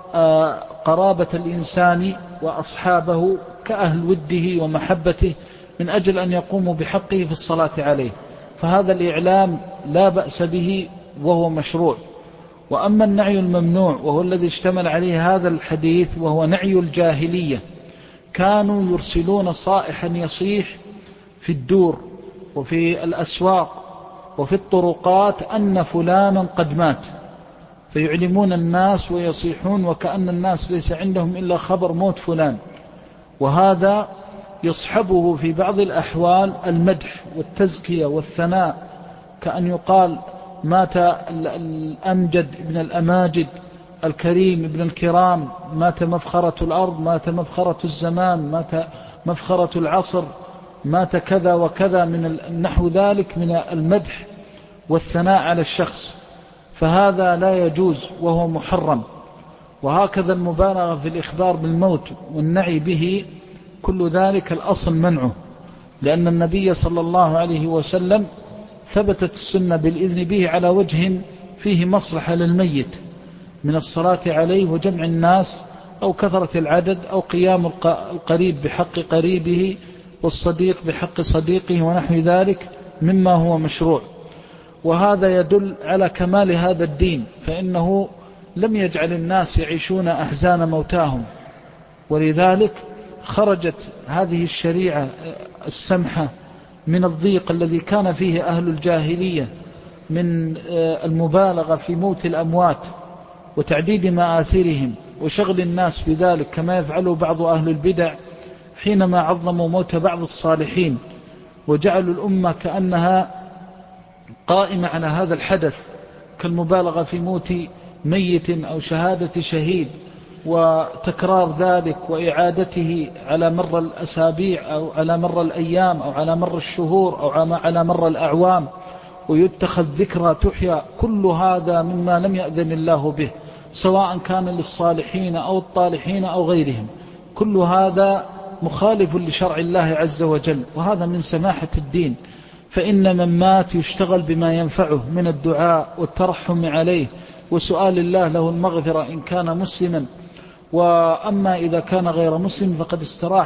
قرابة الإنسان وأصحابه كأهل وده ومحبته من أجل أن يقوموا بحقه في الصلاة عليه، فهذا الإعلام لا بأس به وهو مشروع. وأما النعي الممنوع وهو الذي اشتمل عليه هذا الحديث وهو نعي الجاهلية، كانوا يرسلون صائحا يصيح في الدور وفي الأسواق وفي الطرقات أن فلانا قد مات، فيعلمون الناس ويصيحون وكأن الناس ليس عندهم إلا خبر موت فلان. وهذا يصحبه في بعض الأحوال المدح والتزكية والثناء، كأن يقال: مات الأمجد ابن الأماجد، الكريم ابن الكرام، مات مفخرة الأرض، مات مفخرة الزمان، مات مفخرة العصر، مات كذا وكذا، من نحو ذلك من المدح والثناء على الشخص، فهذا لا يجوز وهو محرم. وهكذا المبالغة في الإخبار بالموت والنعي به، كل ذلك الأصل منعه، لأن النبي صلى الله عليه وسلم ثبتت السنة بالإذن به على وجه فيه مصلحة للميت من الصلاة عليه وجمع الناس أو كثرة العدد أو قيام القريب بحق قريبه والصديق بحق صديقه ونحو ذلك مما هو مشروع. وهذا يدل على كمال هذا الدين، فإنه لم يجعل الناس يعيشون أحزان موتاهم، ولذلك خرجت هذه الشريعة السمحة من الضيق الذي كان فيه أهل الجاهلية من المبالغة في موت الأموات وتعديد مآثرهم وشغل الناس بذلك، كما يفعله بعض أهل البدع حينما عظموا موت بعض الصالحين وجعلوا الأمة كأنها قائمة على هذا الحدث، كالمبالغة في موت ميت أو شهادة شهيد وتكرار ذلك وإعادته على مر الأسابيع أو على مر الأيام أو على مر الشهور أو على مر الأعوام، ويتخذ ذكرى تحيا. كل هذا مما لم يأذن الله به، سواء كان للصالحين أو الطالحين أو غيرهم، كل هذا مخالف لشرع الله عز وجل، وهذا من سماحة الدين. فإن من مات يشتغل بما ينفعه من الدعاء والترحم عليه وسؤال الله له المغفرة إن كان مسلما، وأما إذا كان غير مسلم فقد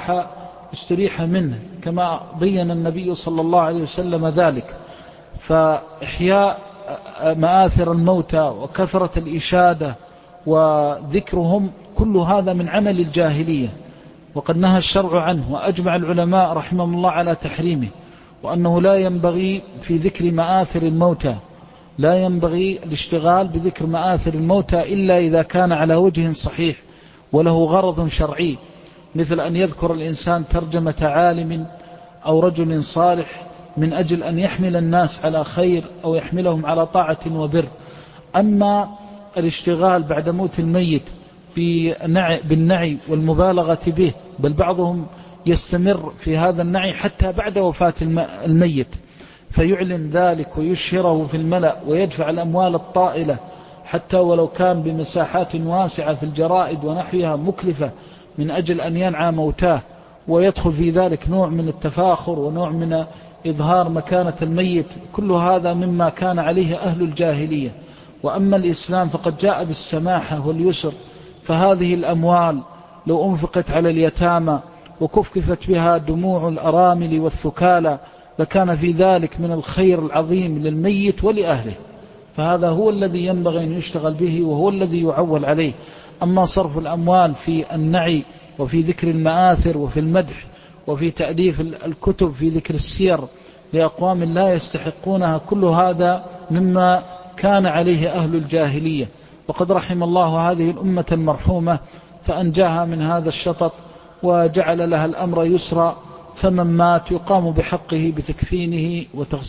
استريح منه، كما بين النبي صلى الله عليه وسلم ذلك. فإحياء مآثر الموتى وكثرة الإشادة وذكرهم كل هذا من عمل الجاهلية، وقد نهى الشرع عنه، وأجمع العلماء رحمهم الله على تحريمه، وأنه لا ينبغي في ذكر مآثر الموتى، لا ينبغي الاشتغال بذكر مآثر الموتى إلا إذا كان على وجه صحيح وله غرض شرعي، مثل أن يذكر الإنسان ترجمة عالم أو رجل صالح من أجل أن يحمل الناس على خير أو يحملهم على طاعة وبر. أما الاشتغال بعد موت الميت بالنعي والمبالغة به، بل بعضهم يستمر في هذا النعي حتى بعد وفاة الميت، فيعلن ذلك ويشهره في الملأ ويدفع الأموال الطائلة حتى ولو كان بمساحات واسعة في الجرائد ونحوها مكلفة من أجل أن ينعى موتاه، ويدخل في ذلك نوع من التفاخر ونوع من إظهار مكانة الميت. كل هذا مما كان عليه أهل الجاهلية. وأما الإسلام فقد جاء بالسماحة واليسر، فهذه الأموال لو أنفقت على اليتامى وكفكفت بها دموع الأرامل والثكالى لكان في ذلك من الخير العظيم للميت ولأهله، فهذا هو الذي ينبغي أن يشتغل به وهو الذي يعول عليه. أما صرف الأموال في النعي وفي ذكر المآثر وفي المدح وفي تأليف الكتب في ذكر السير لأقوام لا يستحقونها، كل هذا مما كان عليه أهل الجاهلية. وقد رحم الله هذه الأمة المرحومة فأنجاها من هذا الشطط وجعل لها الأمر يسرا، فمن مات يقام بحقه بتكفينه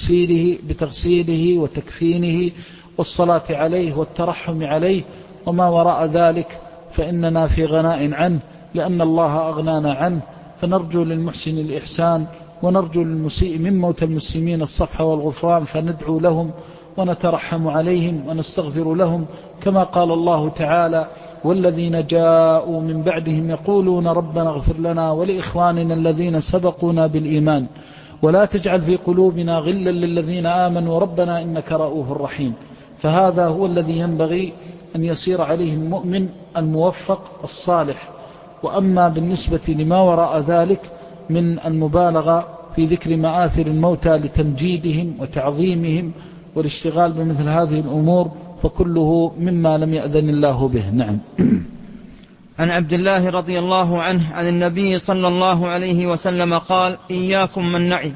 بتغسيله وتكفينه والصلاة عليه والترحم عليه، وما وراء ذلك فإننا في غناء عنه، لأن الله أغنانا عنه، فنرجو للمحسن الإحسان ونرجو للمسيء من موت المسلمين الصفح والغفران، فندعو لهم ونترحم عليهم ونستغفر لهم، كما قال الله تعالى: والذين جاءوا من بعدهم يقولون ربنا اغفر لنا ولإخواننا الذين سبقونا بالإيمان ولا تجعل في قلوبنا غلا للذين آمنوا ربنا إنك رؤوف رحيم. فهذا هو الذي ينبغي أن يسير عليه المؤمن الموفق الصالح. وأما بالنسبة لما وراء ذلك من المبالغة في ذكر مآثر الموتى لتمجيدهم وتعظيمهم والاشتغال بمثل هذه الأمور فكله مما لم يأذن الله به. نعم. عن عبد الله رضي الله عنه عن النبي صلى الله عليه وسلم قال: إياكم من نعي.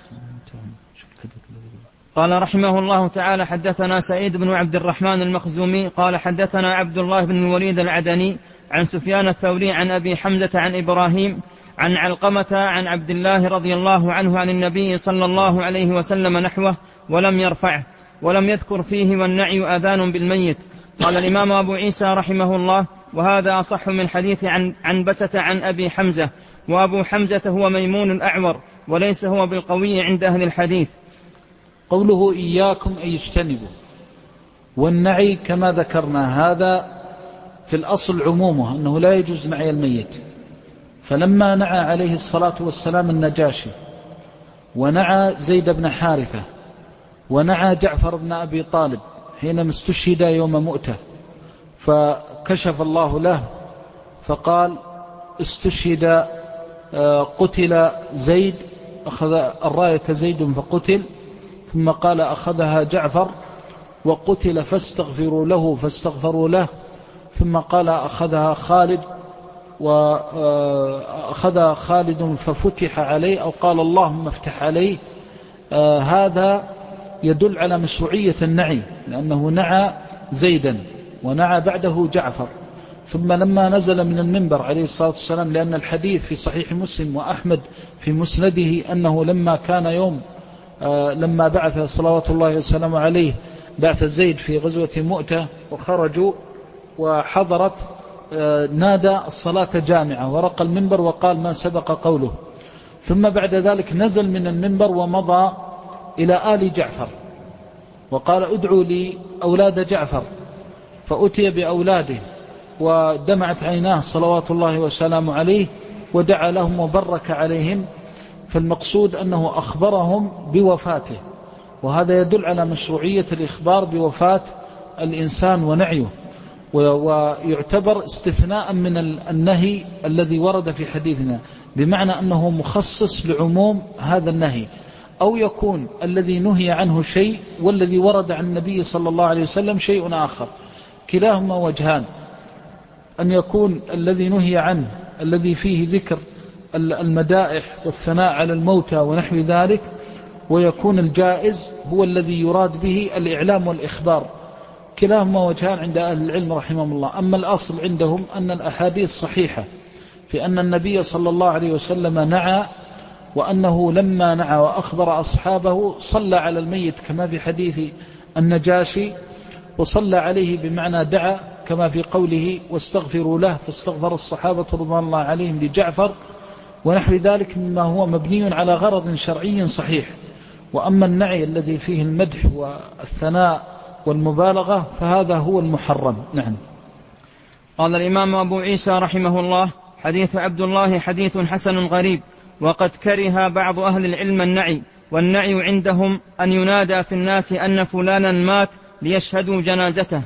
قال رحمه الله تعالى: حدثنا سعيد بن عبد الرحمن المخزومي قال حدثنا عبد الله بن الوليد العدني عن سفيان الثوري عن أبي حمزة عن إبراهيم عن علقمة عن عبد الله رضي الله عنه عن النبي صلى الله عليه وسلم نحوه ولم يرفعه ولم يذكر فيه والنعي أذان بالميت. قال الإمام أبو عيسى رحمه الله: وهذا أصح من حديث عن بسة عن أبي حمزة، وأبو حمزة هو ميمون الأعور وليس هو بالقوي عند أهل الحديث. قوله إياكم أي اجتنبوا، والنعي كما ذكرنا هذا في الأصل عمومه أنه لا يجوز نعي الميت. فلما نعى عليه الصلاة والسلام النجاشي ونعى زيد بن حارثة ونعى جعفر بن أبي طالب حينما استشهد يوم مؤتة، فكشف الله له فقال: استشهد قتل زيد، أخذ الراية زيد فقتل، ثم قال: أخذها جعفر وقتل فاستغفروا له فاستغفروا له، ثم قال: أخذها خالد وأخذها خالد ففتح عليه، أو قال: اللهم افتح عليه. هذا يدل على مشروعية النعي، لأنه نعى زيدا ونعى بعده جعفر. ثم لما نزل من المنبر عليه الصلاة والسلام، لأن الحديث في صحيح مسلم وأحمد في مسنده أنه لما كان يوم لما بعث صلوات الله وسلامه عليه بعث زيد في غزوة مؤتة وخرجوا وحضرت، نادى الصلاة جامعة ورقى المنبر وقال ما سبق قوله. ثم بعد ذلك نزل من المنبر ومضى إلى آل جعفر وقال: ادعوا لي أولاد جعفر، فأتي بأولاده ودمعت عيناه صلوات الله وسلامه عليه ودعا لهم وبرك عليهم. فالمقصود أنه أخبرهم بوفاته، وهذا يدل على مشروعية الإخبار بوفاة الإنسان ونعيه، ويعتبر استثناء من النهي الذي ورد في حديثنا، بمعنى أنه مخصص لعموم هذا النهي، أو يكون الذي نهي عنه شيء والذي ورد عن النبي صلى الله عليه وسلم شيء آخر. كلاهما وجهان: أن يكون الذي نهي عنه الذي فيه ذكر المدائح والثناء على الموتى ونحو ذلك، ويكون الجائز هو الذي يراد به الإعلام والإخبار. كلاهما وجهان عند أهل العلم رحمهم الله. أما الأصل عندهم أن الأحاديث صحيحة في أن النبي صلى الله عليه وسلم نعى، وأنه لما نعى وأخبر أصحابه صلى على الميت كما في حديث النجاشي، وصلى عليه بمعنى دعا كما في قوله واستغفروا له، فاستغفر الصحابة رضوان الله عليهم لجعفر ونحو ذلك مما هو مبني على غرض شرعي صحيح. وأما النعي الذي فيه المدح والثناء والمبالغة فهذا هو المحرم. نعم. قال الإمام أبو عيسى رحمه الله: حديث عبد الله حديث حسن غريب، وقد كره بعض أهل العلم النعي، والنعي عندهم أن ينادى في الناس أن فلانا مات ليشهدوا جنازته.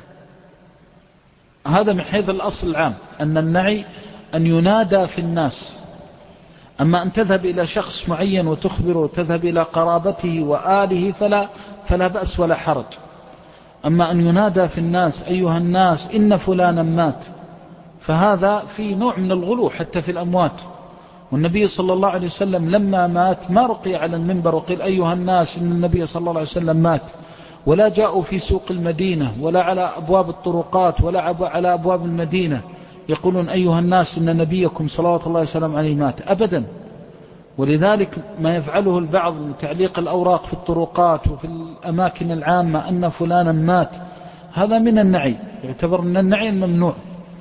هذا من حيث الأصل العام، أن النعي أن ينادى في الناس. أما أن تذهب إلى شخص معين وتخبره، تذهب إلى قرابته وآله فلا بأس ولا حرج. أما أن ينادى في الناس أيها الناس إن فلانا مات، فهذا في نوع من الغلو حتى في الأموات. والنبي صلى الله عليه وسلم لما مات ما رقي على المنبر وقيل أيها الناس إن النبي صلى الله عليه وسلم مات، ولا جاءوا في سوق المدينة ولا على أبواب الطرقات ولا على أبواب المدينة يقولون أيها الناس إن نبيكم صلوات الله وسلام عليه مات، أبدا. ولذلك ما يفعله البعض من تعليق الأوراق في الطرقات وفي الأماكن العامة أن فلانا مات، هذا من النعي، يعتبر من النعي الممنوع.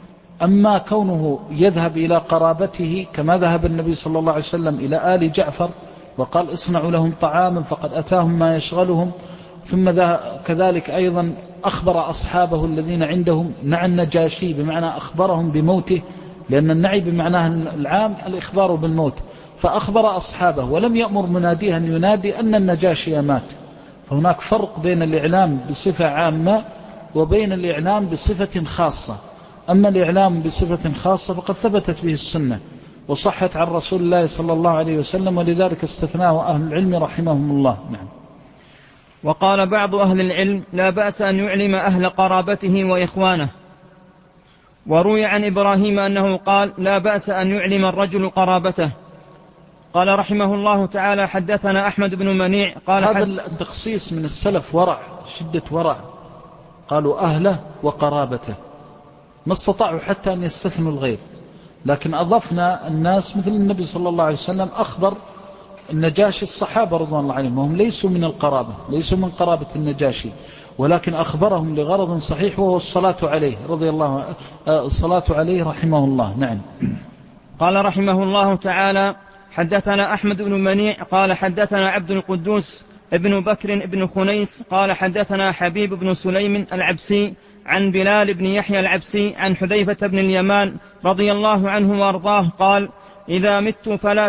أما كونه يذهب إلى قرابته كما ذهب النبي صلى الله عليه وسلم إلى آل جعفر وقال اصنعوا لهم طعاما فقد أتاهم ما يشغلهم، ثم كذلك أيضا أخبر أصحابه الذين عندهم نعى النجاشي بمعنى أخبرهم بموته، لأن النعي بمعناه العام الإخبار بالموت، فأخبر أصحابه ولم يأمر مناديه أن ينادي أن النجاشي مات. فهناك فرق بين الإعلام بصفة عامة وبين الإعلام بصفة خاصة. أما الإعلام بصفة خاصة فقد ثبتت به السنة وصحت عن رسول الله صلى الله عليه وسلم، ولذلك استثناه أهل العلم رحمهم الله. نعم. وقال بعض أهل العلم لا بأس أن يعلم أهل قرابته وإخوانه. وروي عن إبراهيم أنه قال لا بأس أن يعلم الرجل قرابته. قال رحمه الله تعالى حدثنا أحمد بن منيع قال هذا التخصيص من السلف ورع، شدة ورع، قالوا أهله وقرابته، ما استطاعوا حتى أن يستثنوا الغير، لكن أضفنا الناس مثل النبي صلى الله عليه وسلم أخبر النجاشي الصحابة رضوان الله عليهم وهم ليسوا من القرابة، ليسوا من قرابة النجاشي، ولكن أخبرهم لغرض صحيح وهو الصلاة عليه رضي الله الصلاة عليه رحمه الله. نعم. قال رحمه الله تعالى حدثنا أحمد بن منيع قال حدثنا عبد القدوس ابن بكر ابن خنيس قال حدثنا حبيب بن سليم العبسي عن بلال بن يحيى العبسي عن حذيفة بن اليمان رضي الله عنه وارضاه قال إذا مت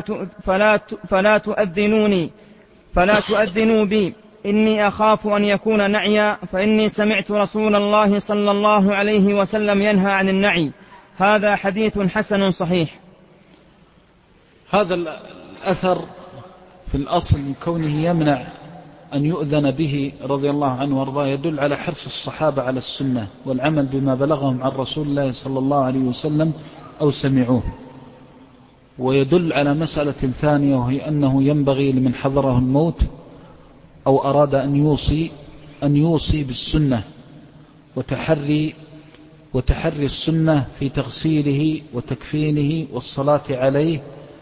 فلا تؤذنوا بي إني أخاف أن يكون نعيا، فإني سمعت رسول الله صلى الله عليه وسلم ينهى عن النعي. هذا حديث حسن صحيح. هذا الأثر في الأصل من كونه يمنع أن يؤذن به رضي الله عنه وارضاه يدل على حرص الصحابة على السنة والعمل بما بلغهم عن رسول الله صلى الله عليه وسلم أو سمعوه، ويدل على مسألة ثانية وهي أنه ينبغي لمن حضره الموت أو أراد أن يوصي بالسنة وتحري السنة في تغسيله وتكفينه والصلاة عليه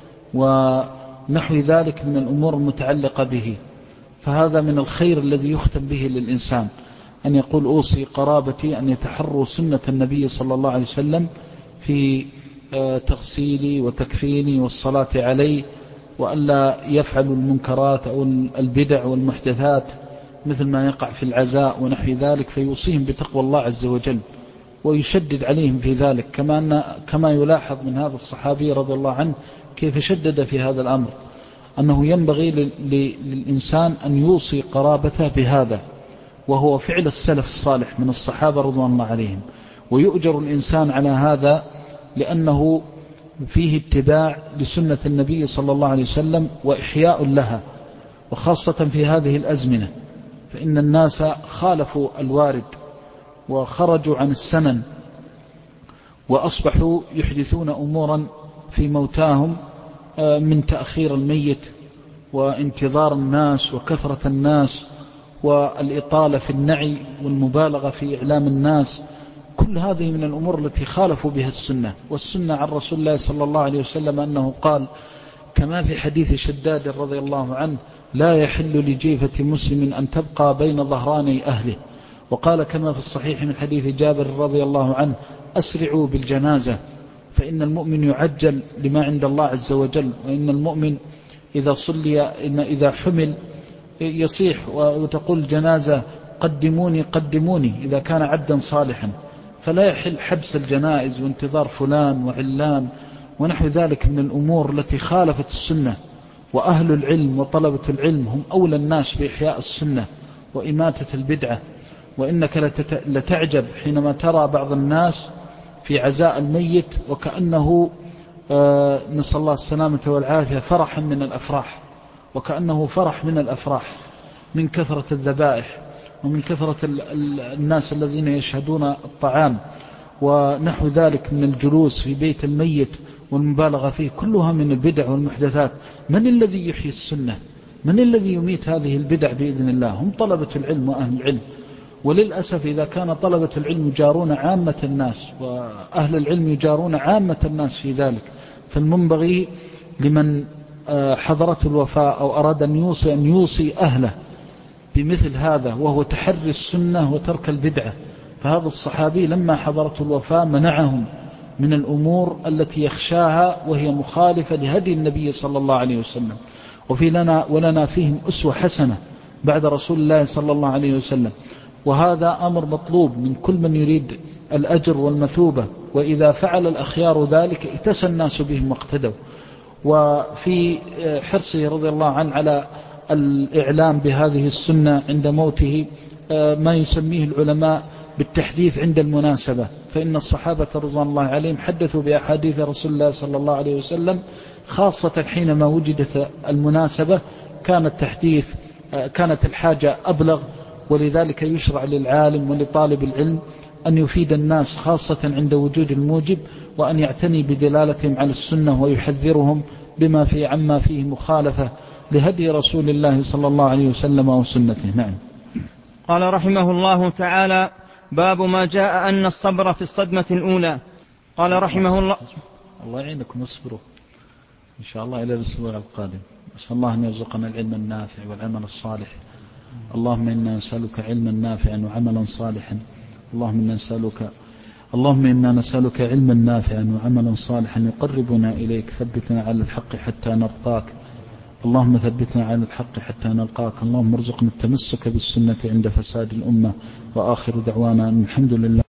ونحو ذلك من الأمور المتعلقة به. فهذا من الخير الذي يختم به للإنسان أن يقول أوصي قرابتي أن يتحروا سنة النبي صلى الله عليه وسلم في تغسيلي وتكفيني والصلاة عليه، وألا يفعلوا المنكرات أو البدع والمحدثات مثل ما يقع في العزاء ونحو ذلك، فيوصيهم بتقوى الله عز وجل ويشدد عليهم في ذلك، كما يلاحظ من هذا الصحابي رضي الله عنه كيف شدد في هذا الأمر، أنه ينبغي للإنسان أن يوصي قرابته بهذا، وهو فعل السلف الصالح من الصحابة رضوان الله عليهم، ويؤجر الإنسان على هذا لأنه فيه اتباع لسنة النبي صلى الله عليه وسلم وإحياء لها، وخاصة في هذه الأزمنة، فإن الناس خالفوا الوارد وخرجوا عن السنن وأصبحوا يحدثون أمورا في موتاهم من تأخير الميت وانتظار الناس وكثرة الناس والإطالة في النعي والمبالغة في إعلام الناس. كل هذه من الأمور التي خالفوا بها السنة. والسنة عن رسول الله صلى الله عليه وسلم أنه قال كما في حديث شداد رضي الله عنه لا يحل لجيفة مسلم أن تبقى بين ظهراني أهله. وقال كما في الصحيح من حديث جابر رضي الله عنه أسرعوا بالجنازة فإن المؤمن يعجل لما عند الله عز وجل، وإن المؤمن إذا حمل يصيح وتقول الجنازة قدموني قدموني إذا كان عبدا صالحا، فلا يحل حبس الجنائز وانتظار فلان وعلان ونحو ذلك من الأمور التي خالفت السنة. وأهل العلم وطلبة العلم هم أولى الناس بإحياء السنة وإماتة البدعة. وإنك لتعجب حينما ترى بعض الناس في عزاء الميت وكأنه نسأل الله السلامة والعافية فرحا من الأفراح، وكأنه فرح من الأفراح من كثرة الذبائح ومن كثرة الناس الذين يشهدون الطعام ونحو ذلك من الجلوس في بيت الميت والمبالغة فيه، كلها من البدع والمحدثات. من الذي يحيي السنة؟ من الذي يميت هذه البدع بإذن الله؟ هم طلبة العلم وأهل العلم. وللأسف إذا كان طلبة العلم يجارون عامة الناس وأهل العلم يجارون عامة الناس في ذلك، فالمنبغي لمن حضرته الوفاة أو أراد أن يوصي أهله بمثل هذا، وهو تحري السنة وترك البدعة. فهذا الصحابي لما حضرته الوفاة منعهم من الأمور التي يخشاها وهي مخالفة لهدي النبي صلى الله عليه وسلم. ولنا فيهم أسوة حسنة بعد رسول الله صلى الله عليه وسلم، وهذا أمر مطلوب من كل من يريد الأجر والمثوبة، وإذا فعل الأخيار ذلك اتسى الناس بهم واقتدوا. وفي حرصه رضي الله عنه على الإعلام بهذه السنة عند موته ما يسميه العلماء بالتحديث عند المناسبة، فإن الصحابة رضوان الله عليهم حدثوا بأحاديث رسول الله صلى الله عليه وسلم، خاصة حينما وجدت المناسبة كانت الحاجة أبلغ، ولذلك يشرع للعالم ولطالب العلم أن يفيد الناس خاصة عند وجود الموجب، وأن يعتني بدلالتهم على السنة ويحذرهم عما فيه مخالفة لهدي رسول الله صلى الله عليه وسلم وسنته. نعم. قال رحمه الله تعالى: باب ما جاء أن الصبر في الصدمة الأولى. قال رحمه الله: الله يعينكم، اصبروا إن شاء الله إلى الأسبوع القادم. أسأل الله أن يرزقنا العلم النافع والعمل الصالح. اللهم إنا نسألك علما نافعا وعملا صالحا. اللهم إنا نسألك علما نافعا وعملا صالحا يقربنا إليك. ثبتنا على الحق حتى نلقاك. اللهم ثبتنا على الحق حتى نلقاك. اللهم ارزقنا التمسك بالسنة عند فساد الأمة. وآخر دعوانا الحمد لله.